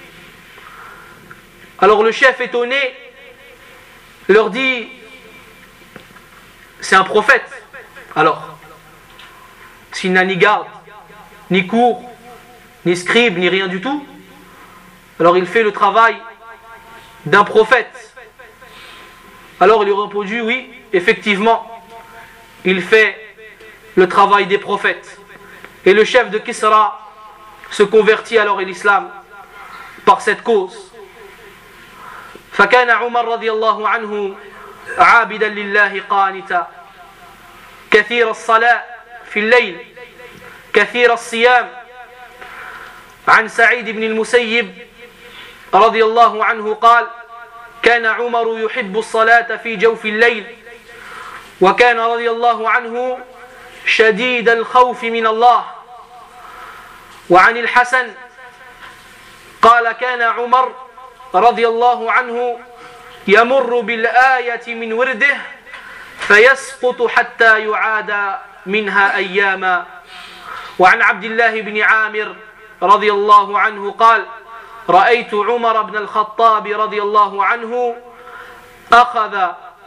Alors le chef étonné leur dit, c'est un prophète. Alors, s'il n'a ni garde, ni cour, ni scribe, ni rien du tout, alors il fait le travail d'un prophète. Alors il lui a répondu, oui, effectivement, il fait le travail des prophètes. Et le chef de Kisra se convertit alors à l'islam par cette cause. فكان عمر رضي الله عنه عابدا لله قانتا كثير الصلاة في الليل كثير الصيام. عن سعيد بن المسيب رضي الله عنه قال كان عمر يحب الصلاة في جوف الليل وكان رضي الله عنه شديد الخوف من الله. وعن الحسن قال كان عمر رضي الله عنه يمر بالآية من ورده فيسقط حتى يعاد منها أياما. وعن عبد الله بن عامر رضي الله عنه قال رأيت عمر بن الخطاب رضي الله عنه أخذ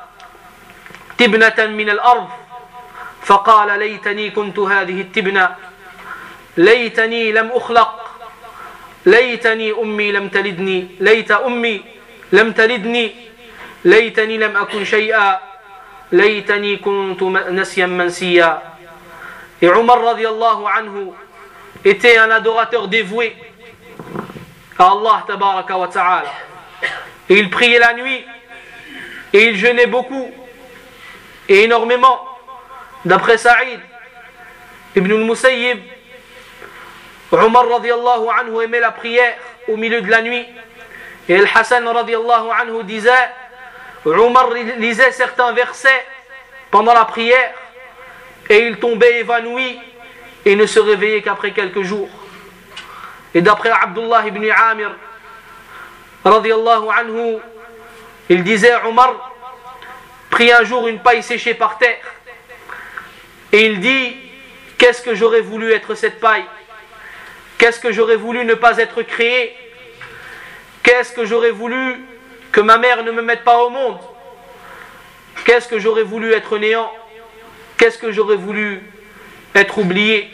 تبنة من الأرض فقال ليتني كنت هذه التبنة ليتني لم أخلق ليتني أمي لم تلدني ليت أمي لم تلدني ليتني لم أكن شيئا ليتني كنت نسيا منسيا. Et Omar radiyallahu anhu était un adorateur dévoué à Allah tabaraka wa ta'ala. Et il priait la nuit et il jeûnait beaucoup et énormément. D'après Saïd ibn al-Musayyib, Omar radiyallahu anhu aimait la prière au milieu de la nuit. Et Al-Hassan radiyallahu anhu disait, Omar lisait certains versets pendant la prière et il tombait évanoui et ne se réveillait qu'après quelques jours. Et d'après Abdullah ibn Amir radiyallahu anhu, il disait, Omar prit un jour une paille séchée par terre et il dit, qu'est-ce que j'aurais voulu être cette paille? Qu'est-ce que j'aurais voulu ne pas être créé? Qu'est-ce que j'aurais voulu que ma mère ne me mette pas au monde? Qu'est-ce que j'aurais voulu être néant? Qu'est-ce que j'aurais voulu être oublié?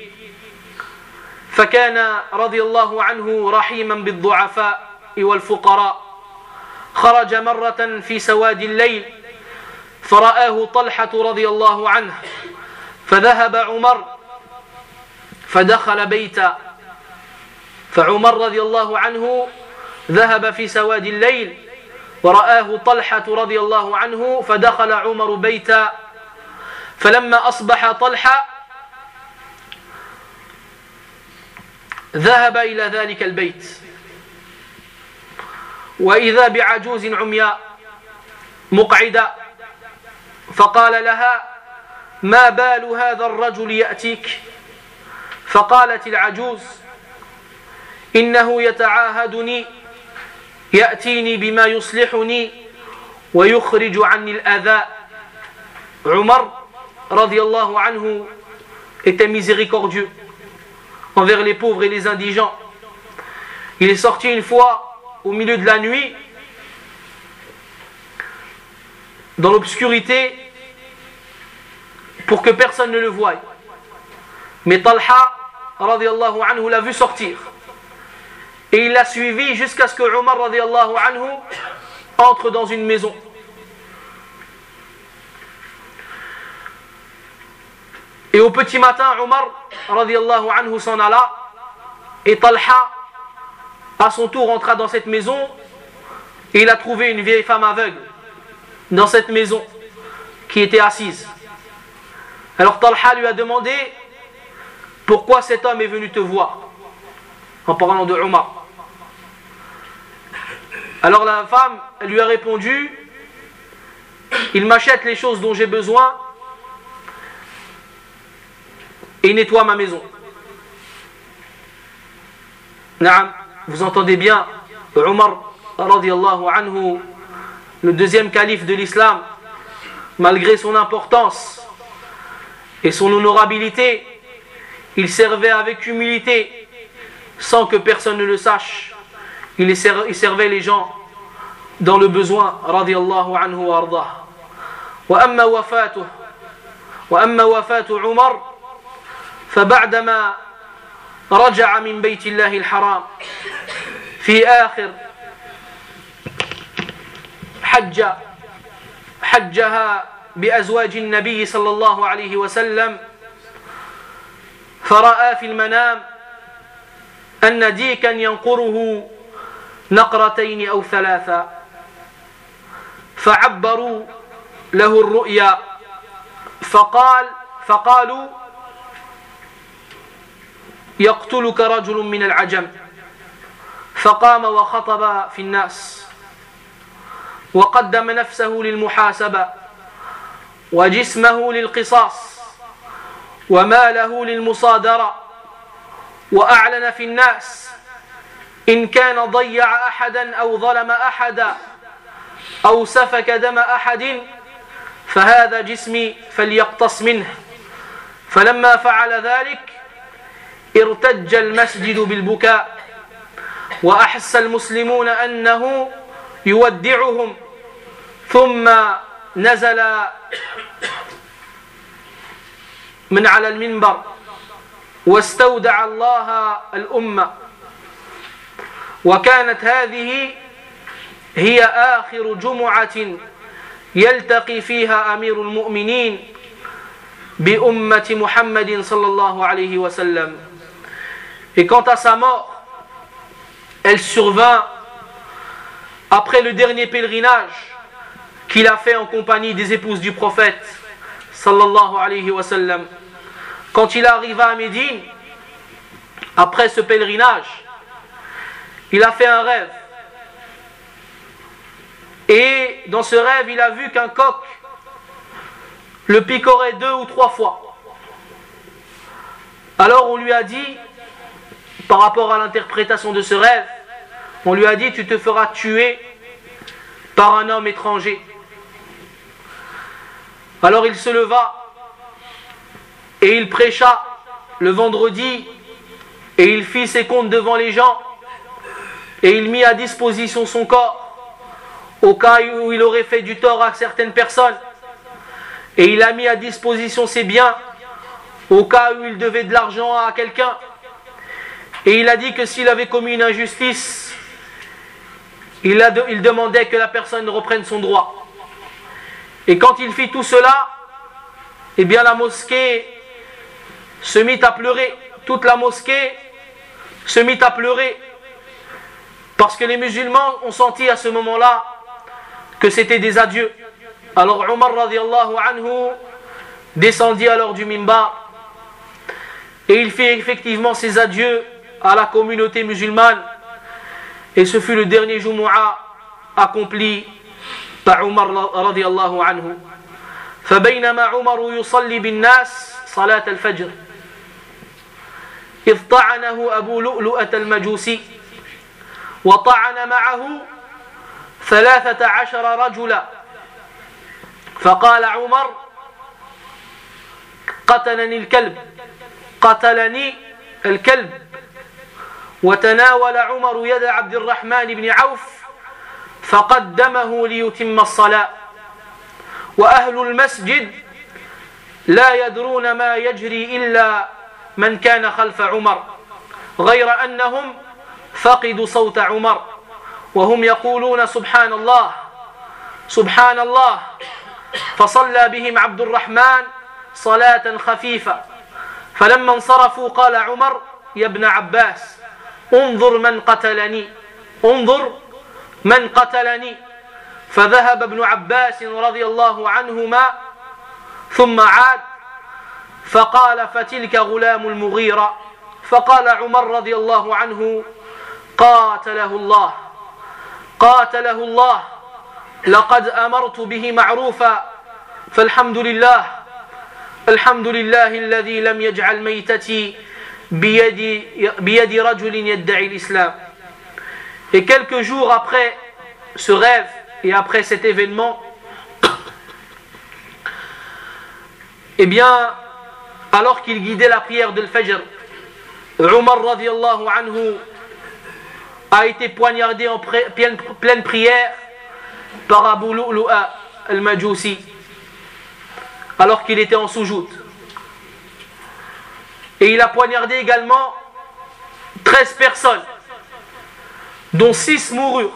فكان رضي الله عنه رحيما بالضعفاء والفقراء. خرج مرة في سواد الليل فرآه طلحة رضي الله عنه فذهب عمر فدخل بيتا. فعمر رضي الله عنه ذهب في سواد الليل ورآه طلحة رضي الله عنه فدخل عمر بيتا. فلما أصبح طلحة ذهب إلى ذلك البيت وإذا بعجوز عمياء مقعدة فقال لها ما بال هذا الرجل يأتيك؟ فقالت العجوز إنه يتعاهدني يأتيني بما يصلحني ويخرج عني الأذى. Umar radiyallahu anhu était miséricordieux envers les pauvres et les indigents. Il est sorti une fois au milieu de la nuit dans l'obscurité pour que personne ne le voie. Mais Talha radiyallahu anhu l'a vu sortir et il l'a suivi jusqu'à ce que Umar radiyallahu anhu entre dans une maison. Et au petit matin, Umar radiyallahu anhu s'en alla et Talha à son tour entra dans cette maison et il a trouvé une vieille femme aveugle dans cette maison qui était assise. Alors Talha lui a demandé pourquoi cet homme est venu te voir, en parlant de Umar. Alors la femme lui a répondu, il m'achète les choses dont j'ai besoin et nettoie ma maison. Naam, vous entendez bien, Umar radiyallahu anhu, le deuxième calife de l'islam, malgré son importance et son honorabilité, il servait avec humilité, sans que personne ne le sache. Il servait les gens dans le besoin, radiyallahu anhu wa ardah. Wa amma wafatu Umar, فبعدما رجع من بيت الله الحرام في آخر حجها بأزواج النبي صلى الله عليه وسلم، فرأى في المنام أن ديكا ينقره نقرتين أو ثلاثا، فعبروا له الرؤيا فقالوا يقتلك رجل من العجم، فقام وخطب في الناس وقدم نفسه للمحاسبة وجسمه للقصاص وماله للمصادرة، وأعلن في الناس إن كان ضيع أحدا أو ظلم أحدا أو سفك دم أحد فهذا جسمي فليقتص منه. فلما فعل ذلك ارتج المسجد بالبكاء وأحس المسلمون أنه يودعهم، ثم نزل من على المنبر واستودع الله الأمة، وكانت هذه هي آخر جمعة يلتقي فيها أمير المؤمنين بأمة محمد صلى الله عليه وسلم. Et quant à sa mort, elle survint après le dernier pèlerinage qu'il a fait en compagnie des épouses du prophète sallallahu alayhi wa sallam. Quand il arriva à Médine, après ce pèlerinage, il a fait un rêve. Et dans ce rêve, il a vu qu'un coq le picorait 2 ou 3 fois. Alors on lui a dit, par rapport à l'interprétation de ce rêve, on lui a dit, tu te feras tuer par un homme étranger. Alors il se leva et il prêcha le vendredi et il fit ses comptes devant les gens et il mit à disposition son corps au cas où il aurait fait du tort à certaines personnes, et il a mis à disposition ses biens au cas où il devait de l'argent à quelqu'un, et il a dit que s'il avait commis une injustice, il demandait que la personne reprenne son droit. Et quand il fit tout cela, eh bien la mosquée se mit à pleurer. Toute la mosquée se mit à pleurer parce que les musulmans ont senti à ce moment-là que c'était des adieux. Alors Umar radiyallahu anhu descendit alors du minbar et il fit effectivement ses adieux à la communauté musulmane, et ce fut le dernier Jumu'ah accompli par Umar radiyallahu anhu. فبينما عمر يصلي بالناس صلاة الفجر إذ طعنه أبو لؤلؤة المجوسي وطعن معه 13 رجلا فقال عمر قتلني الكلب وتناول عمر يد عبد الرحمن بن عوف فقدمه ليتم الصلاة وأهل المسجد لا يدرون ما يجري إلا من كان خلف عمر غير أنهم فقدوا صوت عمر وهم يقولون سبحان الله سبحان الله فصلى بهم عبد الرحمن صلاة خفيفة فلما انصرفوا قال عمر يا ابن عباس انظر من قتلني فذهب ابن عباس رضي الله عنهما ثم عاد فقال فتلك غلام المغيرة فقال عمر رضي الله عنه قاتله الله لقد أمرت به معروفا فالحمد لله الذي لم يجعل ميتتي بيد رجل يدعي الإسلام. Et quelques jours après ce rêve et après cet événement, eh bien, alors qu'il guidait la prière de l'Fajr, Umar radiyallahu anhu a été poignardé en pleine prière par Abu Lu'lu'a al-Majusi alors qu'il était en soujoud. Et il a poignardé également 13 personnes dont 6 moururent.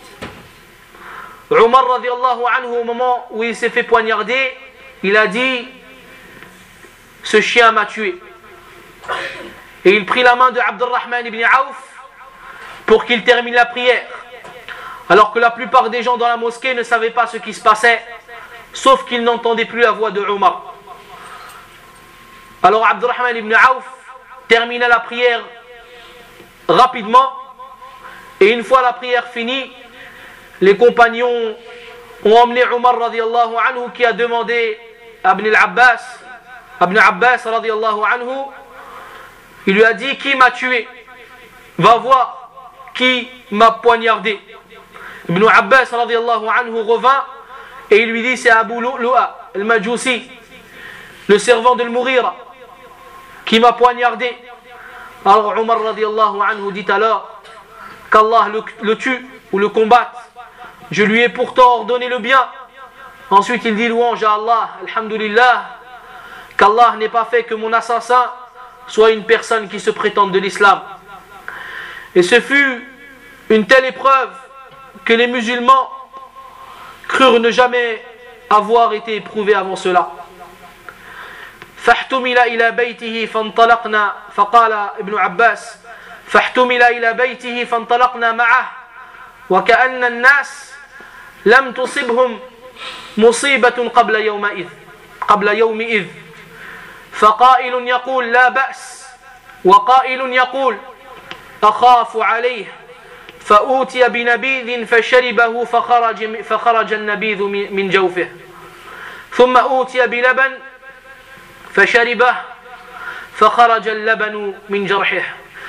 Umar radiyallahu anhu, au moment où il s'est fait poignarder, il a dit ce chien m'a tué. Et il prit la main de Abdurrahman ibn Auf pour qu'il termine la prière, alors que la plupart des gens dans la mosquée ne savaient pas ce qui se passait, sauf qu'ils n'entendaient plus la voix de Umar. Alors Abdurrahman ibn Auf termina la prière rapidement, et une fois la prière finie, les compagnons ont emmené Umar radiyallahu anhu, qui a demandé à Ibn Abbas radiyallahu anhu, il lui a dit qui m'a tué, va voir qui m'a poignardé. Ibn Abbas radiyallahu anhu revint et il lui dit c'est Abu Lu'lu'a al-Majusi, le servant de Al-Mughira, qui m'a poignardé. Alors Umar radiyallahu anhu dit alors qu'Allah le tue ou le combatte, je lui ai pourtant ordonné le bien. Ensuite il dit louange à Allah, alhamdulillah, qu'Allah n'ait pas fait que mon assassin soit une personne qui se prétende de l'islam. Et ce fut une telle épreuve que les musulmans crurent ne jamais avoir été éprouvés avant cela. فاحتمل إلى بيته فانطلقنا فقال ابن عباس فاحتمل إلى بيته فانطلقنا معه وكأن الناس لم تصبهم مصيبة قبل يومئذ فقائل يقول لا بأس وقائل يقول أخاف عليه فأوتي بنبيذ فشربه فخرج النبيذ من جوفه ثم أوتي بلبن فشربه فخرج اللبن من جرحه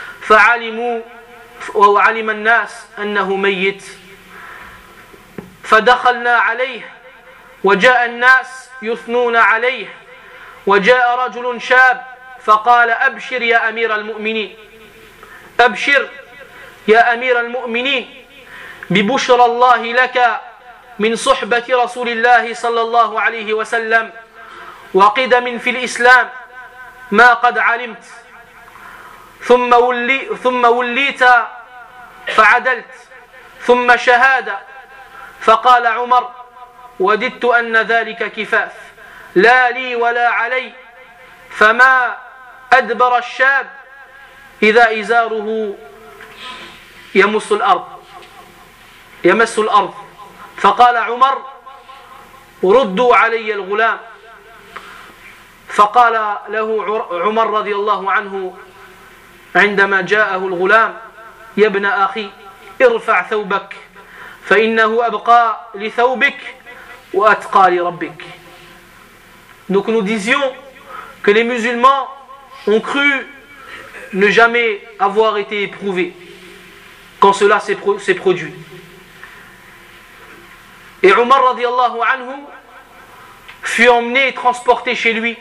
وعلم الناس أنه ميت فدخلنا عليه وجاء الناس يثنون عليه وجاء رجل شاب فقال أبشر يا أمير المؤمنين أبشر يا أمير المؤمنين ببشرى الله لك من صحبة رسول الله صلى الله عليه وسلم وقدم في الإسلام ما قد علمت ثم وليت فعدلت ثم شهادة فقال عمر وددت أن ذلك كفاف لا لي ولا علي فما أدبر الشاب إذا إزاره يمس الأرض فقال عمر ردوا علي الغلام فقال له عمر رضي الله عنه عندما جاءه الغلام يا ابن أخي ارفع ثوبك فإنه أبقى لثوبك وأتقى لربك. Donc nous disions que les musulmans ont cru ne jamais avoir été éprouvés quand cela s'est produit. Et Omar radiallahu anhu fut emmené et transporté chez lui.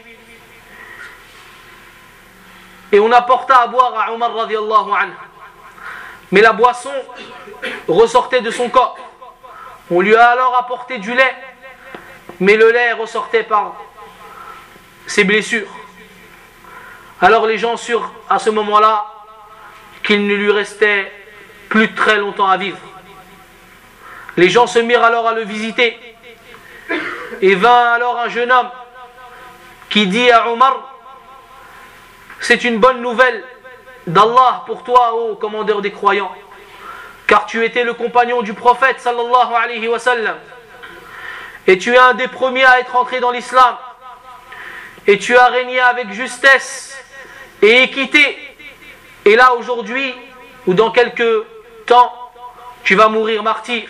Et on apporta à boire à Omar radiallahu anhu. Mais la boisson ressortait de son corps. On lui a alors apporté du lait, mais le lait ressortait par ses blessures. Alors les gens surent à ce moment-là qu'il ne lui restait plus très longtemps à vivre. Les gens se mirent alors à le visiter. Et vint alors un jeune homme qui dit à Omar: c'est une bonne nouvelle d'Allah pour toi, ô commandeur des croyants, car tu étais le compagnon du prophète sallallahu alayhi wa sallam, et tu es un des premiers à être entré dans l'islam, et tu as régné avec justesse et équité, et là aujourd'hui, ou dans quelques temps, tu vas mourir martyr.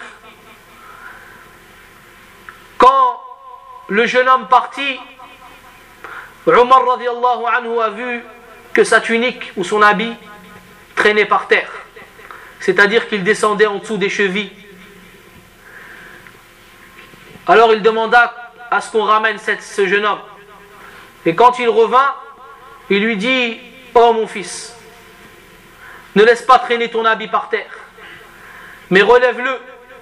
Quand le jeune homme partit, Omar radiallahu anhu a vu que sa tunique ou son habit traînait par terre, c'est-à-dire qu'il descendait en dessous des chevilles. Alors il demanda à ce qu'on ramène ce jeune homme. Et quand il revint, il lui dit: oh mon fils, ne laisse pas traîner ton habit par terre, mais relève-le.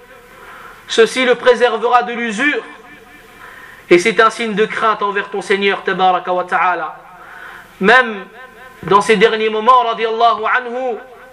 Ceci le préservera de l'usure, et c'est un signe de crainte envers ton Seigneur tabaraka wa ta'ala. Même dans ses derniers moments, radiallahu anhu,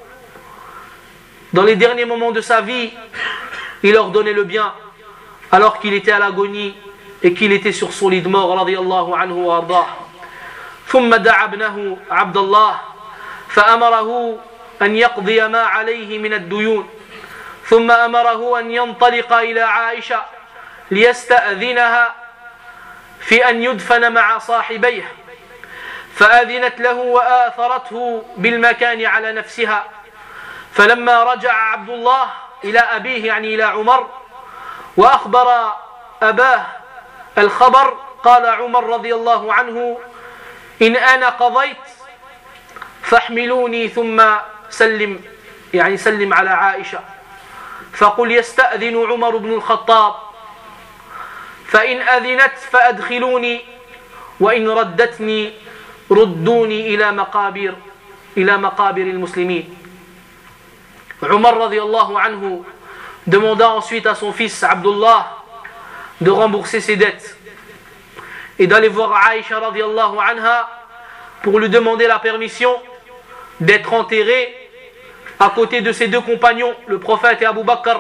dans les derniers moments de sa vie, il ordonnait le bien alors qu'il était à l'agonie et qu'il était sur son lit de mort, radiallahu anhu wa ardah. ثم دعا ابنه عبد الله فأمره أن يقضي ما عليه من الديون، ثم أمره أن ينطلق إلى عائشة ليستأذنها في أن يدفن مع صاحبيه، فأذنت له وآثرته بالمكان على نفسها. فلما رجع عبد الله إلى أبيه يعني إلى عمر وأخبر أباه الخبر، قال عمر رضي الله عنه: إن أنا قضيت فاحملوني ثم سلم على عائشة، فقل يستأذن عمر بن الخطاب، فإن أذنت فأدخلوني، وإن ردتني ردوني إلى مقابر المسلمين. Umar radiallahu anhu demanda ensuite à son fils Abdullah de rembourser ses dettes et d'aller voir Aïcha radiallahu anha pour lui demander la permission d'être enterré à côté de ses deux compagnons, le prophète et Abu Bakr.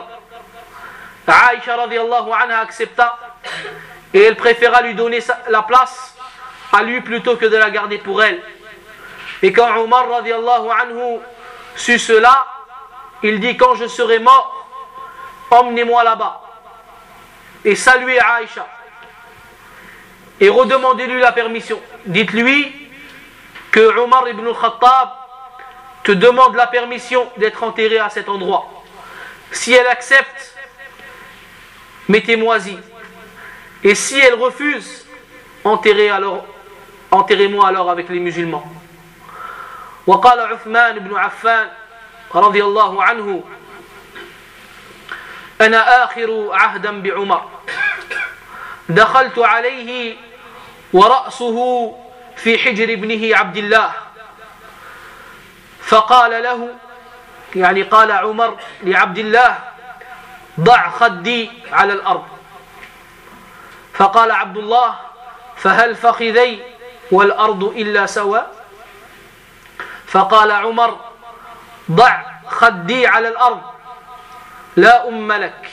Aïcha radiallahu anha accepta et elle préféra lui donner la place à lui plutôt que de la garder pour elle. Et quand Umar radiallahu anhu sut cela, il dit: quand je serai mort, emmenez-moi là-bas et saluez Aïcha et redemandez-lui la permission. Dites-lui que Omar ibn al-Khattab te demande la permission d'être enterré à cet endroit. Si elle accepte, mettez-moi-y, et si elle refuse, enterrez-moi alors avec les musulmans. وقال عثمان بن عفان رضي الله عنه: أنا آخر عهدا بعمر، دخلت عليه ورأسه في حجر ابنه عبد الله، فقال له قال عمر لعبد الله: ضع خدي على الأرض. فقال عبد الله: فهل فخذي والأرض إلا سواء؟ فقال عمر: ضع خدي على الأرض لا أم لك.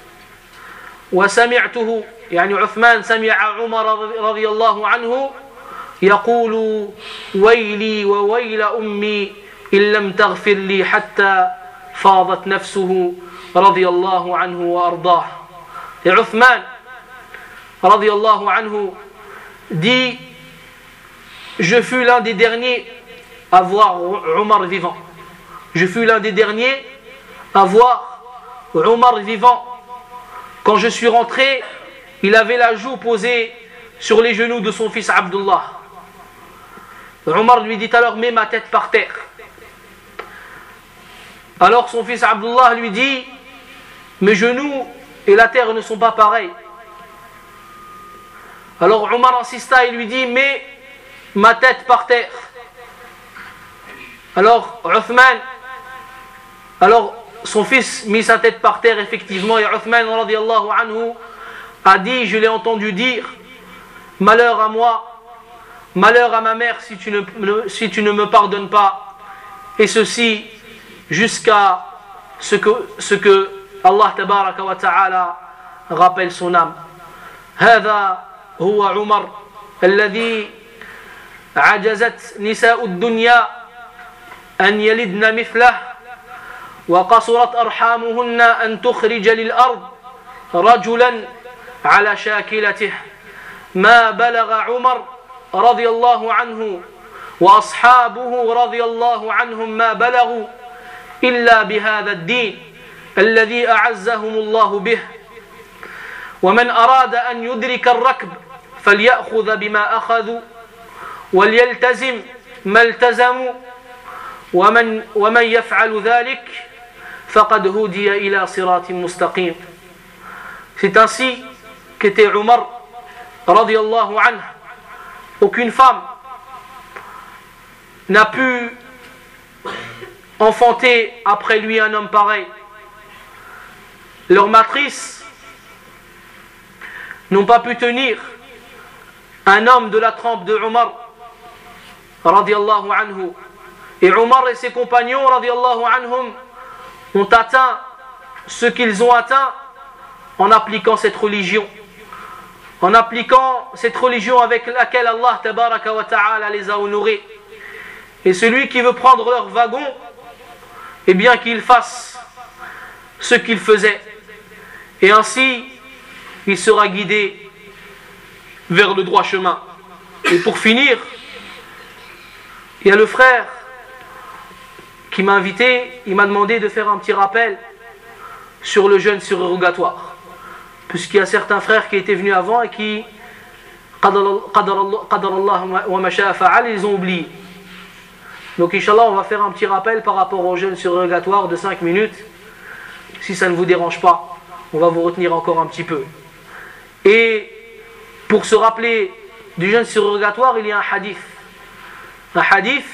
وسمعته عثمان سمع عمر رضي الله عنه يقول: ويلي وويل أمي إن لم تغفر لي حتى فاضت نفسه رضي الله عنه وأرضاه. Et Uthman رضي الله عنه dit: je fus l'un des derniers à voir Omar vivant. Je fus l'un des derniers à voir Omar vivant. Quand je suis rentré, il avait la joue posée sur les genoux de son fils Abdullah. Omar lui dit alors: mets ma tête par terre. Alors son fils Abdullah lui dit: mes genoux et la terre ne sont pas pareils. Alors Omar insista et lui dit, mets ma tête par terre. Alors son fils mit sa tête par terre effectivement, et Uthman radiyallahu anhu a dit, je l'ai entendu dire, malheur à moi, malheur à ma mère si tu ne me pardonnes pas, et ceci jusqu'à ce que Allah tabaraka wa ta'ala rappelle son âme. هذا هو عمر الذي عجزت نساء الدنيا أن يلدن مثله وقصرت أرحامهن أن تخرج للأرض رجلا على شاكلته. ما بلغ عمر رضي الله عنه وأصحابه رضي الله عنهم ما بلغوا إلا بهذا الدين الذي أعزهم الله به. ومن أراد أن يدرك الركب فليأخذ بما أخذوا وليلتزم ما التزموا ومن يفعل ذلك فقد هدي إلى صراط مستقيم. C'est ainsi qu'était Omar radiyallahu anhu. Aucune femme n'a pu enfanter après lui un homme pareil. Leurs matrices n'ont pas pu tenir un homme de la trempe de Omar radiyallahu anhu. Et Omar et ses compagnons radiyallahu anhum ont atteint ce qu'ils ont atteint en appliquant cette religion. En appliquant cette religion avec laquelle Allah tabaraka wa ta'ala les a honorés. Et celui qui veut prendre leur wagon, eh bien qu'il fasse ce qu'il faisait. Et ainsi, il sera guidé vers le droit chemin. Et pour finir, il y a le frère qui m'a invité, il m'a demandé de faire un petit rappel sur le jeûne surrogatoire. Puisqu'il y a certains frères qui étaient venus avant et qui, qadarallah wa ma sha'a fa'al, ils ont oublié. Donc Inch'Allah, on va faire un petit rappel par rapport au jeûne surrogatoire de 5 minutes. Si ça ne vous dérange pas, on va vous retenir encore un petit peu. Et pour se rappeler du jeûne surrogatoire, il y a un hadith. Un hadith,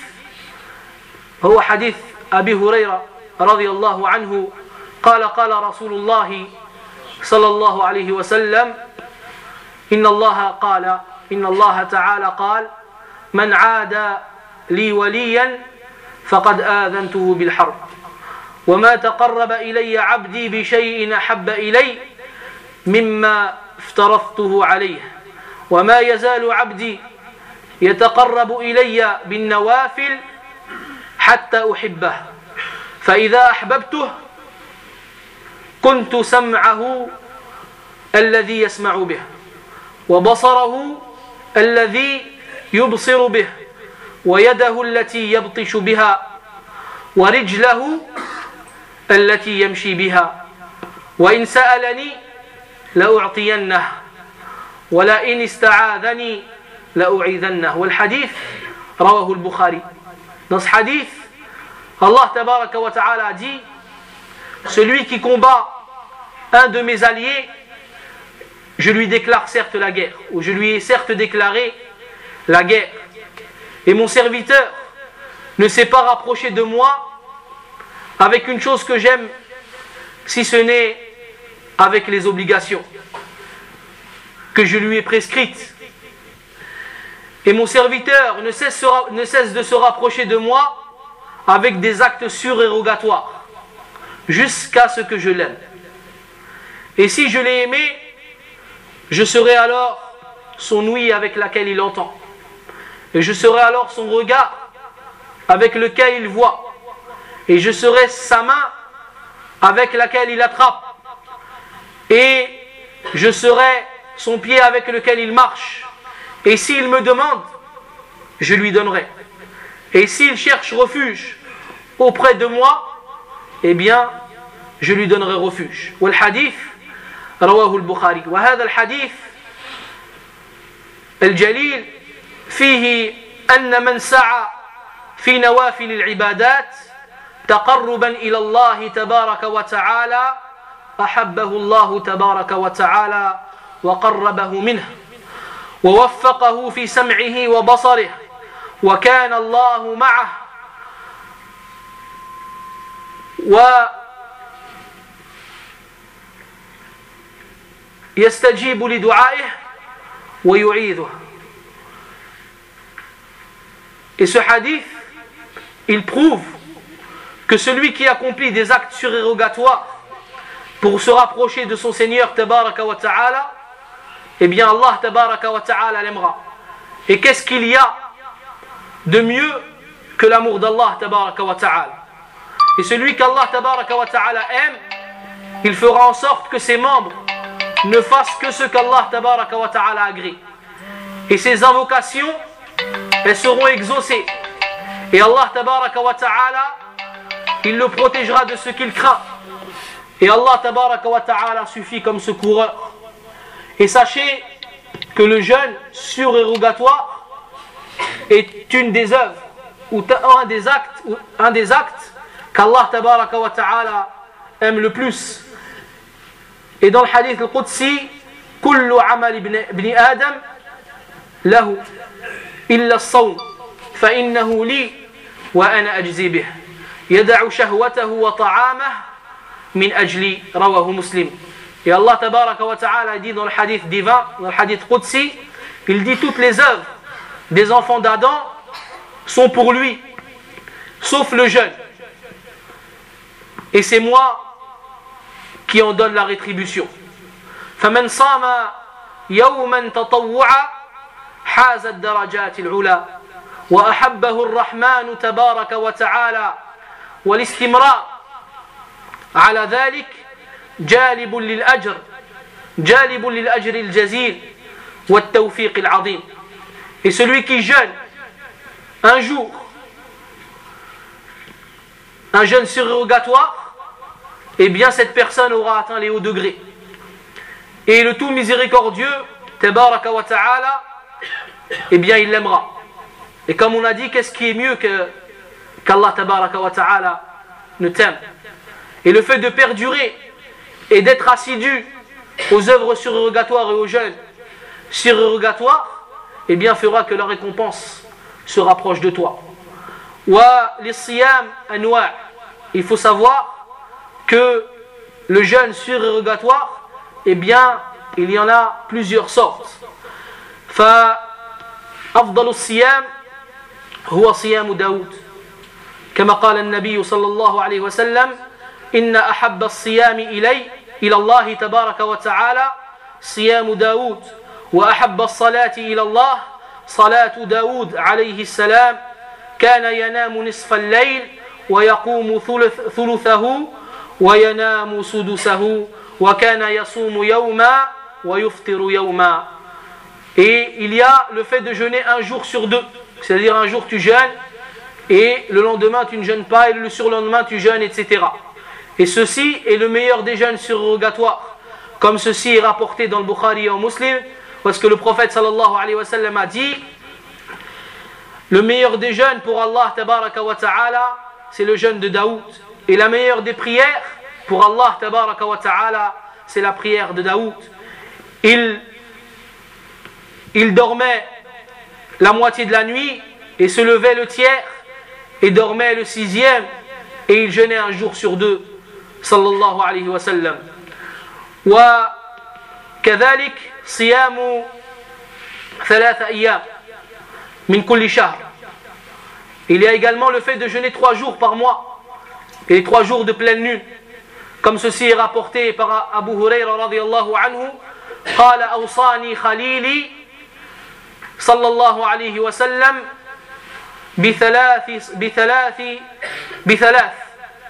هو حديث أبي هريرة رضي الله عنه قال رسول الله صلى الله عليه وسلم إن الله تعالى قال من عادى لي وليا فقد آذنته بالحرب وما تقرب إلي عبدي بشيء أحب إلي مما افترضته عليه وما يزال عبدي يتقرب إلي بالنوافل حتى أحبه فإذا أحببته كنت سمعه الذي يسمع به وبصره الذي يبصر به ويده التي يبطش بها ورجله التي يمشي بها وإن سألني لأعطينه ولئن استعاذني لأعيذنه. والحديث رواه البخاري. Dans ce hadith, Allah tabaraka wa ta'ala a dit, celui qui combat un de mes alliés, je lui déclare certes la guerre, ou je lui ai certes déclaré la guerre. Et mon serviteur ne s'est pas rapproché de moi avec une chose que j'aime, si ce n'est avec les obligations que je lui ai prescrites. Et mon serviteur ne cesse de se rapprocher de moi avec des actes surérogatoires, jusqu'à ce que je l'aime. Et si je l'ai aimé, je serai alors son ouïe avec laquelle il entend. Et je serai alors son regard avec lequel il voit. Et je serai sa main avec laquelle il attrape. Et je serai son pied avec lequel il marche. Et s'il me demande, je lui donnerai. Et s'il cherche refuge auprès de moi, eh bien, je lui donnerai refuge. والحديث رواه البخاري. وهذا الحديث الجليل فيه أن من سعى في نوافل العبادات تقربا إلى الله تبارك وتعالى أحبه الله تبارك وتعالى وقربه منه ووفقه في سمعه وبصره وكان الله معه ويستجيب لدعائه ويعيذه. Et ce hadith, il prouve que celui qui accomplit des actes surérogatoires pour se rapprocher de son Seigneur Tabaraka wa Ta'ala, eh bien Allah Tabaraka wa Ta'ala l'aimera. Et qu'est-ce qu'il y a de mieux que l'amour d'Allah Tabaraka wa Ta'ala? Et celui qu'Allah Tabaraka wa Ta'ala aime, il fera en sorte que ses membres ne fassent que ce qu'Allah Tabaraka wa Ta'ala agrée. Et ses invocations, elles seront exaucées. Et Allah Tabaraka wa Ta'ala, il le protégera de ce qu'il craint. Et Allah Tabaraka wa Ta'ala suffit comme secoureur. Et sachez que le jeûne surérogatoire est une des œuvres ou un des actes qu'Allah Tabaraka wa Ta'ala aime le plus. Et dans le hadith al-Qudsi, kullu amal ibn Adam lahu illa as-sawm fa innahu li wa ana ajzi bih yad'u shahwatahu wa ta'amahu min ajli, rawahu Muslim. Et Allah Tabaraka wa Ta'ala dit dans le hadith divin, dans le hadith Qudsi, il dit toutes les œuvres des enfants d'Adam sont pour lui, sauf le jeûne. Et c'est moi qui en donne la rétribution. فمن صام يوما تطوعا حاز الدرجات العلى وأحبه الرحمن تبارك وتعالى والاستمرار على ذلك جالب للأجر الجزيل والتوفيق العظيم. Et celui qui jeûne un jour, un jeûne surérogatoire, eh bien cette personne aura atteint les hauts degrés. Et le tout miséricordieux, Tabaraka wa Ta'ala, eh bien il l'aimera. Et comme on a dit, qu'est-ce qui est mieux qu'Allah Tabaraka wa Ta'ala ne t'aime? Et le fait de perdurer et d'être assidu aux œuvres surérogatoires et aux jeûnes surérogatoires, eh bien fera que la récompense se rapproche de toi. Wa lis-siyam anwa'. Il faut savoir que le jeûne surérogatoire, eh bien, il y en a plusieurs sortes. فأفضل الصيام هو صيام داود كما قال النبي صلى الله عليه وسلم إن أحب الصيام إلى الله تبارك وتعالى صيام داود وأحب الصلاة إلى الله صلاة داود عليه السلام كان ينام نصف الليل ويقوم ثلثه وينام سدسه وكان يصوم يوما ويفطر يوما. Et il y a le fait de jeûner un jour sur deux, c'est-à-dire un jour tu jeûnes et le lendemain tu ne jeûnes pas et le surlendemain tu jeûnes, etc. Et ceci est le meilleur des jeûnes surérogatoires, comme ceci est rapporté dans le Bukhari et en Muslim, parce que le prophète sallallahu alayhi wa sallam a dit: le meilleur des jeûnes pour Allah tabaraka wa ta'ala, c'est le jeûne de Daoud, et la meilleure des prières pour Allah tabaraka wa ta'ala, c'est la prière de Daoud. Il dormait la moitié de la nuit et se levait le tiers et dormait le sixième, et il jeûnait un jour sur deux sallallahu alayhi wa sallam. Wa kadhalik siyamu thalatha ayyam min kulli shahr. Il y a également le fait de jeûner 3 jours par mois et 3 jours de pleine lune, comme ceci est rapporté par Abu Hurayra radiyallahu anhu. قال أوصاني خليلي صلى الله عليه وسلم بثلاث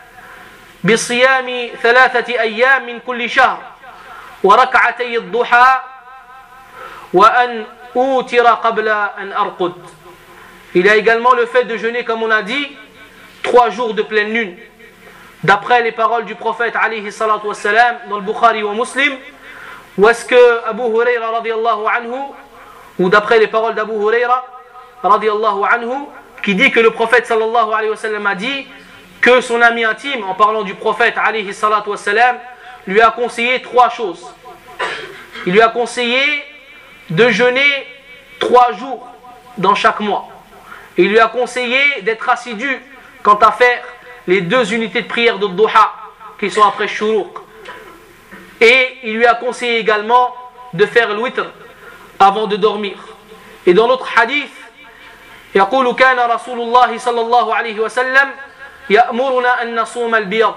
بصيام 3 أيام من كل شهر وركعتي الضحى وأن أوتر قبل أن أرقد. Il y a également le fait de jeûner, comme on a dit, 3 jours de pleine lune, d'après les paroles du prophète alayhi salatu wassalam dans le Bukhari ou Muslim, ou est-ce que Abu Hurayra radiyallahu anhu, ou d'après les paroles d'Abu Hurayra radiyallahu anhu, qui dit que le prophète sallallahu alayhi wa sallam a dit que son ami intime, en parlant du prophète alayhi salatu wassalam, lui a conseillé 3 choses. Il lui a conseillé de jeûner 3 jours dans chaque mois. Il lui a conseillé d'être assidu quant à faire les 2 unités de prière de Duha qui sont après Shuruq. Et il lui a conseillé également de faire le witr avant de dormir. Et dans l'autre hadith, يقول كان رسول الله صلى الله عليه وسلم يأمرنا أن نصوم البيض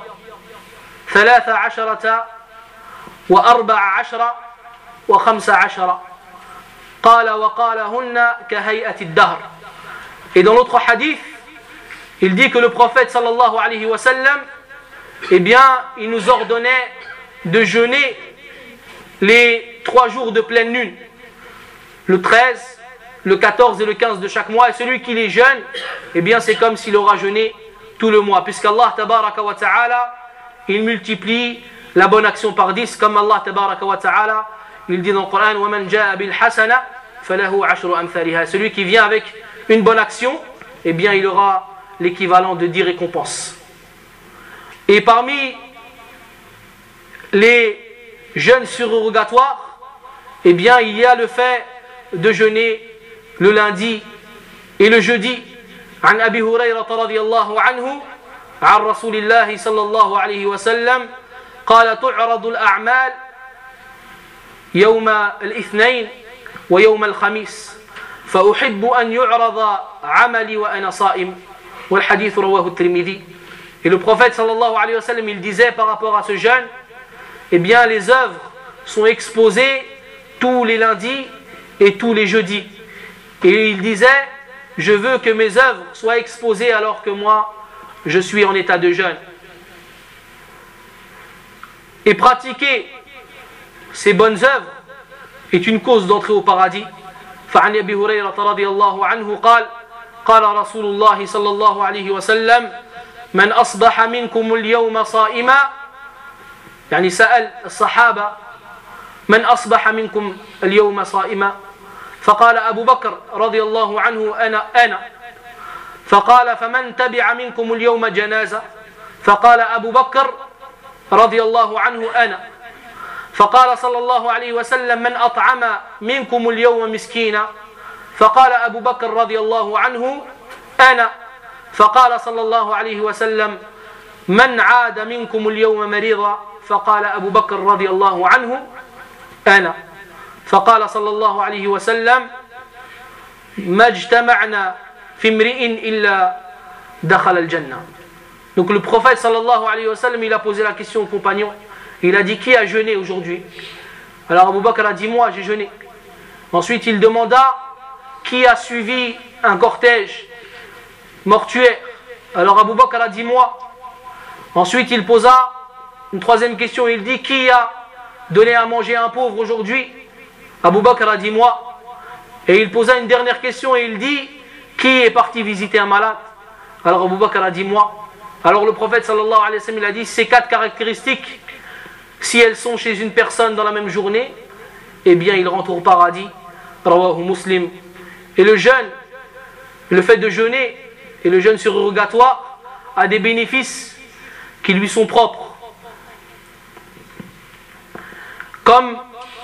13 و14 و15 قال وقالهن كهيئة الدهر. Et dans l'autre hadith, il dit que le prophète sallallahu alayhi wa sallam, eh bien, il nous ordonnait de jeûner les 3 jours de pleine lune, le 13, le 14 et le 15 de chaque mois. Et celui qui les jeûne, eh bien, c'est comme s'il aura jeûné tout le mois, puisqu'Allah tabaraka wa ta'ala, il multiplie la bonne action par 10, comme Allah tabaraka wa ta'ala, il dit dans le Coran وَمَنْ جَاءَ بِالْحَسَنَةِ فَلَهُ عَشْرُ أَمْثَالِهَا. Celui qui vient avec une bonne action, eh bien, il aura l'équivalent de 10 récompenses. Et parmi les jeûnes surrogatoires, eh bien, il y a le fait de jeûner le lundi et le jeudi. عن أبي هريرة رضي الله عنه عن رسول الله صلى الله عليه وسلم قال تعرض الأعمال يوم الاثنين ويوم الخميس فأحب أن يعرض عملي وأنا صائم والحديث رواه الترمذي. Et le prophète sallallahu alayhi wa sallam, il disait par rapport à ce jeûne, eh bien les œuvres sont exposées tous les lundis et tous les jeudis. Et il disait, je veux que mes œuvres soient exposées alors que moi, je suis en état de jeûne. Et pratiquer ces bonnes œuvres est une cause d'entrée au paradis. فعن أبي هريرة رضي الله عنه قال قال رسول الله صلى الله عليه وسلم من أصبح منكم اليوم صائما يعني سأل الصحابة من أصبح منكم اليوم صائما فقال أبو بكر رضي الله عنه أنا فقال فمن تبع منكم اليوم جنازة فقال أبو بكر رضي الله عنه أنا فقال صلى الله عليه وسلم من أطعم منكم اليوم مسكينا فقال أبو بكر رضي الله عنه أنا فقال صلى الله عليه وسلم من عاد منكم اليوم مريضا فقال أبو بكر رضي الله عنه أنا فقال صلى الله عليه وسلم ما اجتمعنا في امرئ إلا دخل الجنة. Donc le prophète sallallahu alayhi wa sallam, il a posé la question aux compagnons. Il a dit, qui a jeûné aujourd'hui? Alors Abu Bakr a dit, moi j'ai jeûné. Ensuite il demanda, qui a suivi un cortège mortuaire? Alors Abu Bakr a dit, moi. Ensuite il posa une 3e question, il dit, qui a donné à manger à un pauvre aujourd'hui? Abu Bakr a dit, moi. Et il posa une dernière question et il dit, qui est parti visiter un malade? Alors Abu Bakr a dit, moi. Alors le prophète sallallahu alayhi wa sallam, il a dit, ces 4 caractéristiques, si elles sont chez une personne dans la même journée, eh bien il rentre au paradis. Rawahu Muslim. Et le jeûne, le fait de jeûner et le jeûne surrogatoire a des bénéfices qui lui sont propres. Comme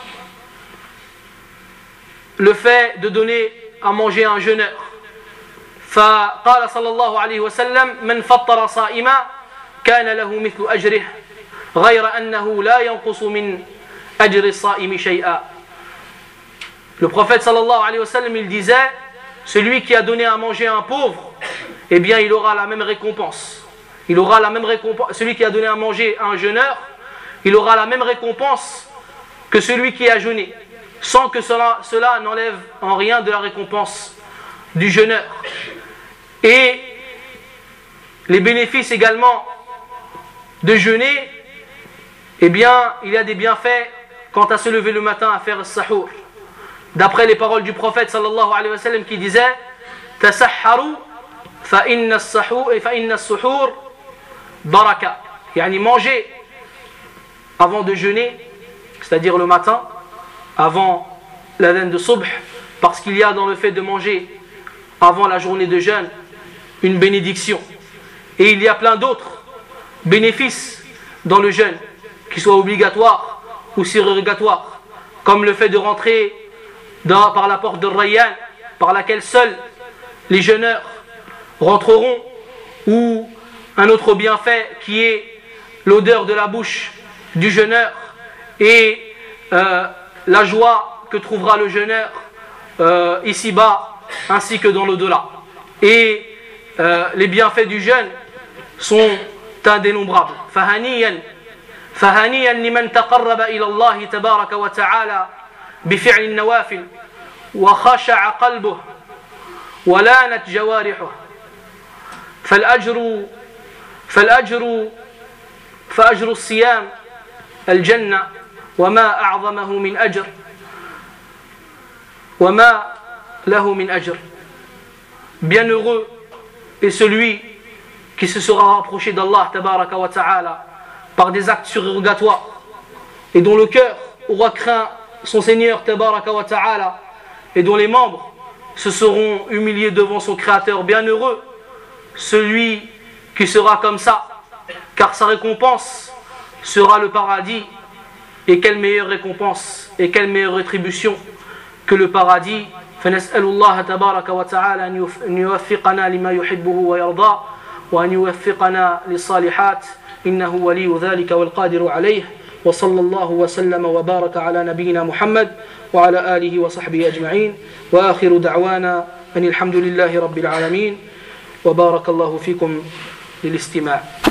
le fait de donner à manger à un jeûneur. فقال صلى الله عليه وسلم من فطر صائما كان له مثل أجره غير أنه لا ينقص من أجر الصائم شيئا. Le prophète sallallahu alayhi wa sallam, il disait, celui qui a donné à manger à un pauvre, eh bien il aura la même récompense. Il aura la même récompense. Celui qui a donné à manger à un jeûneur, il aura la même récompense que celui qui a jeûné, sans que cela n'enlève en rien de la récompense du jeûneur. Et les bénéfices également de jeûner, eh bien, il y a des bienfaits quant à se lever le matin à faire le sahour. D'après les paroles du prophète sallallahu alayhi wa sallam qui disait tasahharu fa inna as-suhur baraka. Yani manger avant de jeûner, c'est-à-dire le matin, avant l'adhan de subh, parce qu'il y a dans le fait de manger avant la journée de jeûne une bénédiction. Et il y a plein d'autres bénéfices dans le jeûne. qui soit obligatoire ou surrogatoire, comme le fait de rentrer par la porte de Rayyan, par laquelle seuls les jeûneurs rentreront, ou un autre bienfait qui est l'odeur de la bouche du jeûneur et la joie que trouvera le jeûneur ici-bas ainsi que dans l'au-delà. Et les bienfaits du jeûne sont indénombrables. فهنيا لمن تقرب إلى الله تبارك وتعالى بفعل النوافل وخشع قلبه ولانت جوارحه فأجر الصيام الجنة وما أعظمه من أجر وما له من أجر. Bienheureux est celui qui se sera rapproché d'Allah tabaraka wa ta'ala par des actes surrogatoires et dont le cœur aura craint son Seigneur tabaraka wa ta'ala et dont les membres se seront humiliés devant son Créateur. Bienheureux celui qui sera comme ça, car sa récompense sera le paradis. Et quelle meilleure récompense et quelle meilleure rétribution que le paradis. فنسأل الله تبارك وتعالى أن يوفقنا لما يحبه ويرضاه وأن يوفقنا للصالحات إنه ولي ذلك والقادر عليه. وصلى الله وسلم وبارك على نبينا محمد وعلى آله وصحبه أجمعين وآخر دعوانا أن الحمد لله رب العالمين وبارك الله فيكم للاستماع.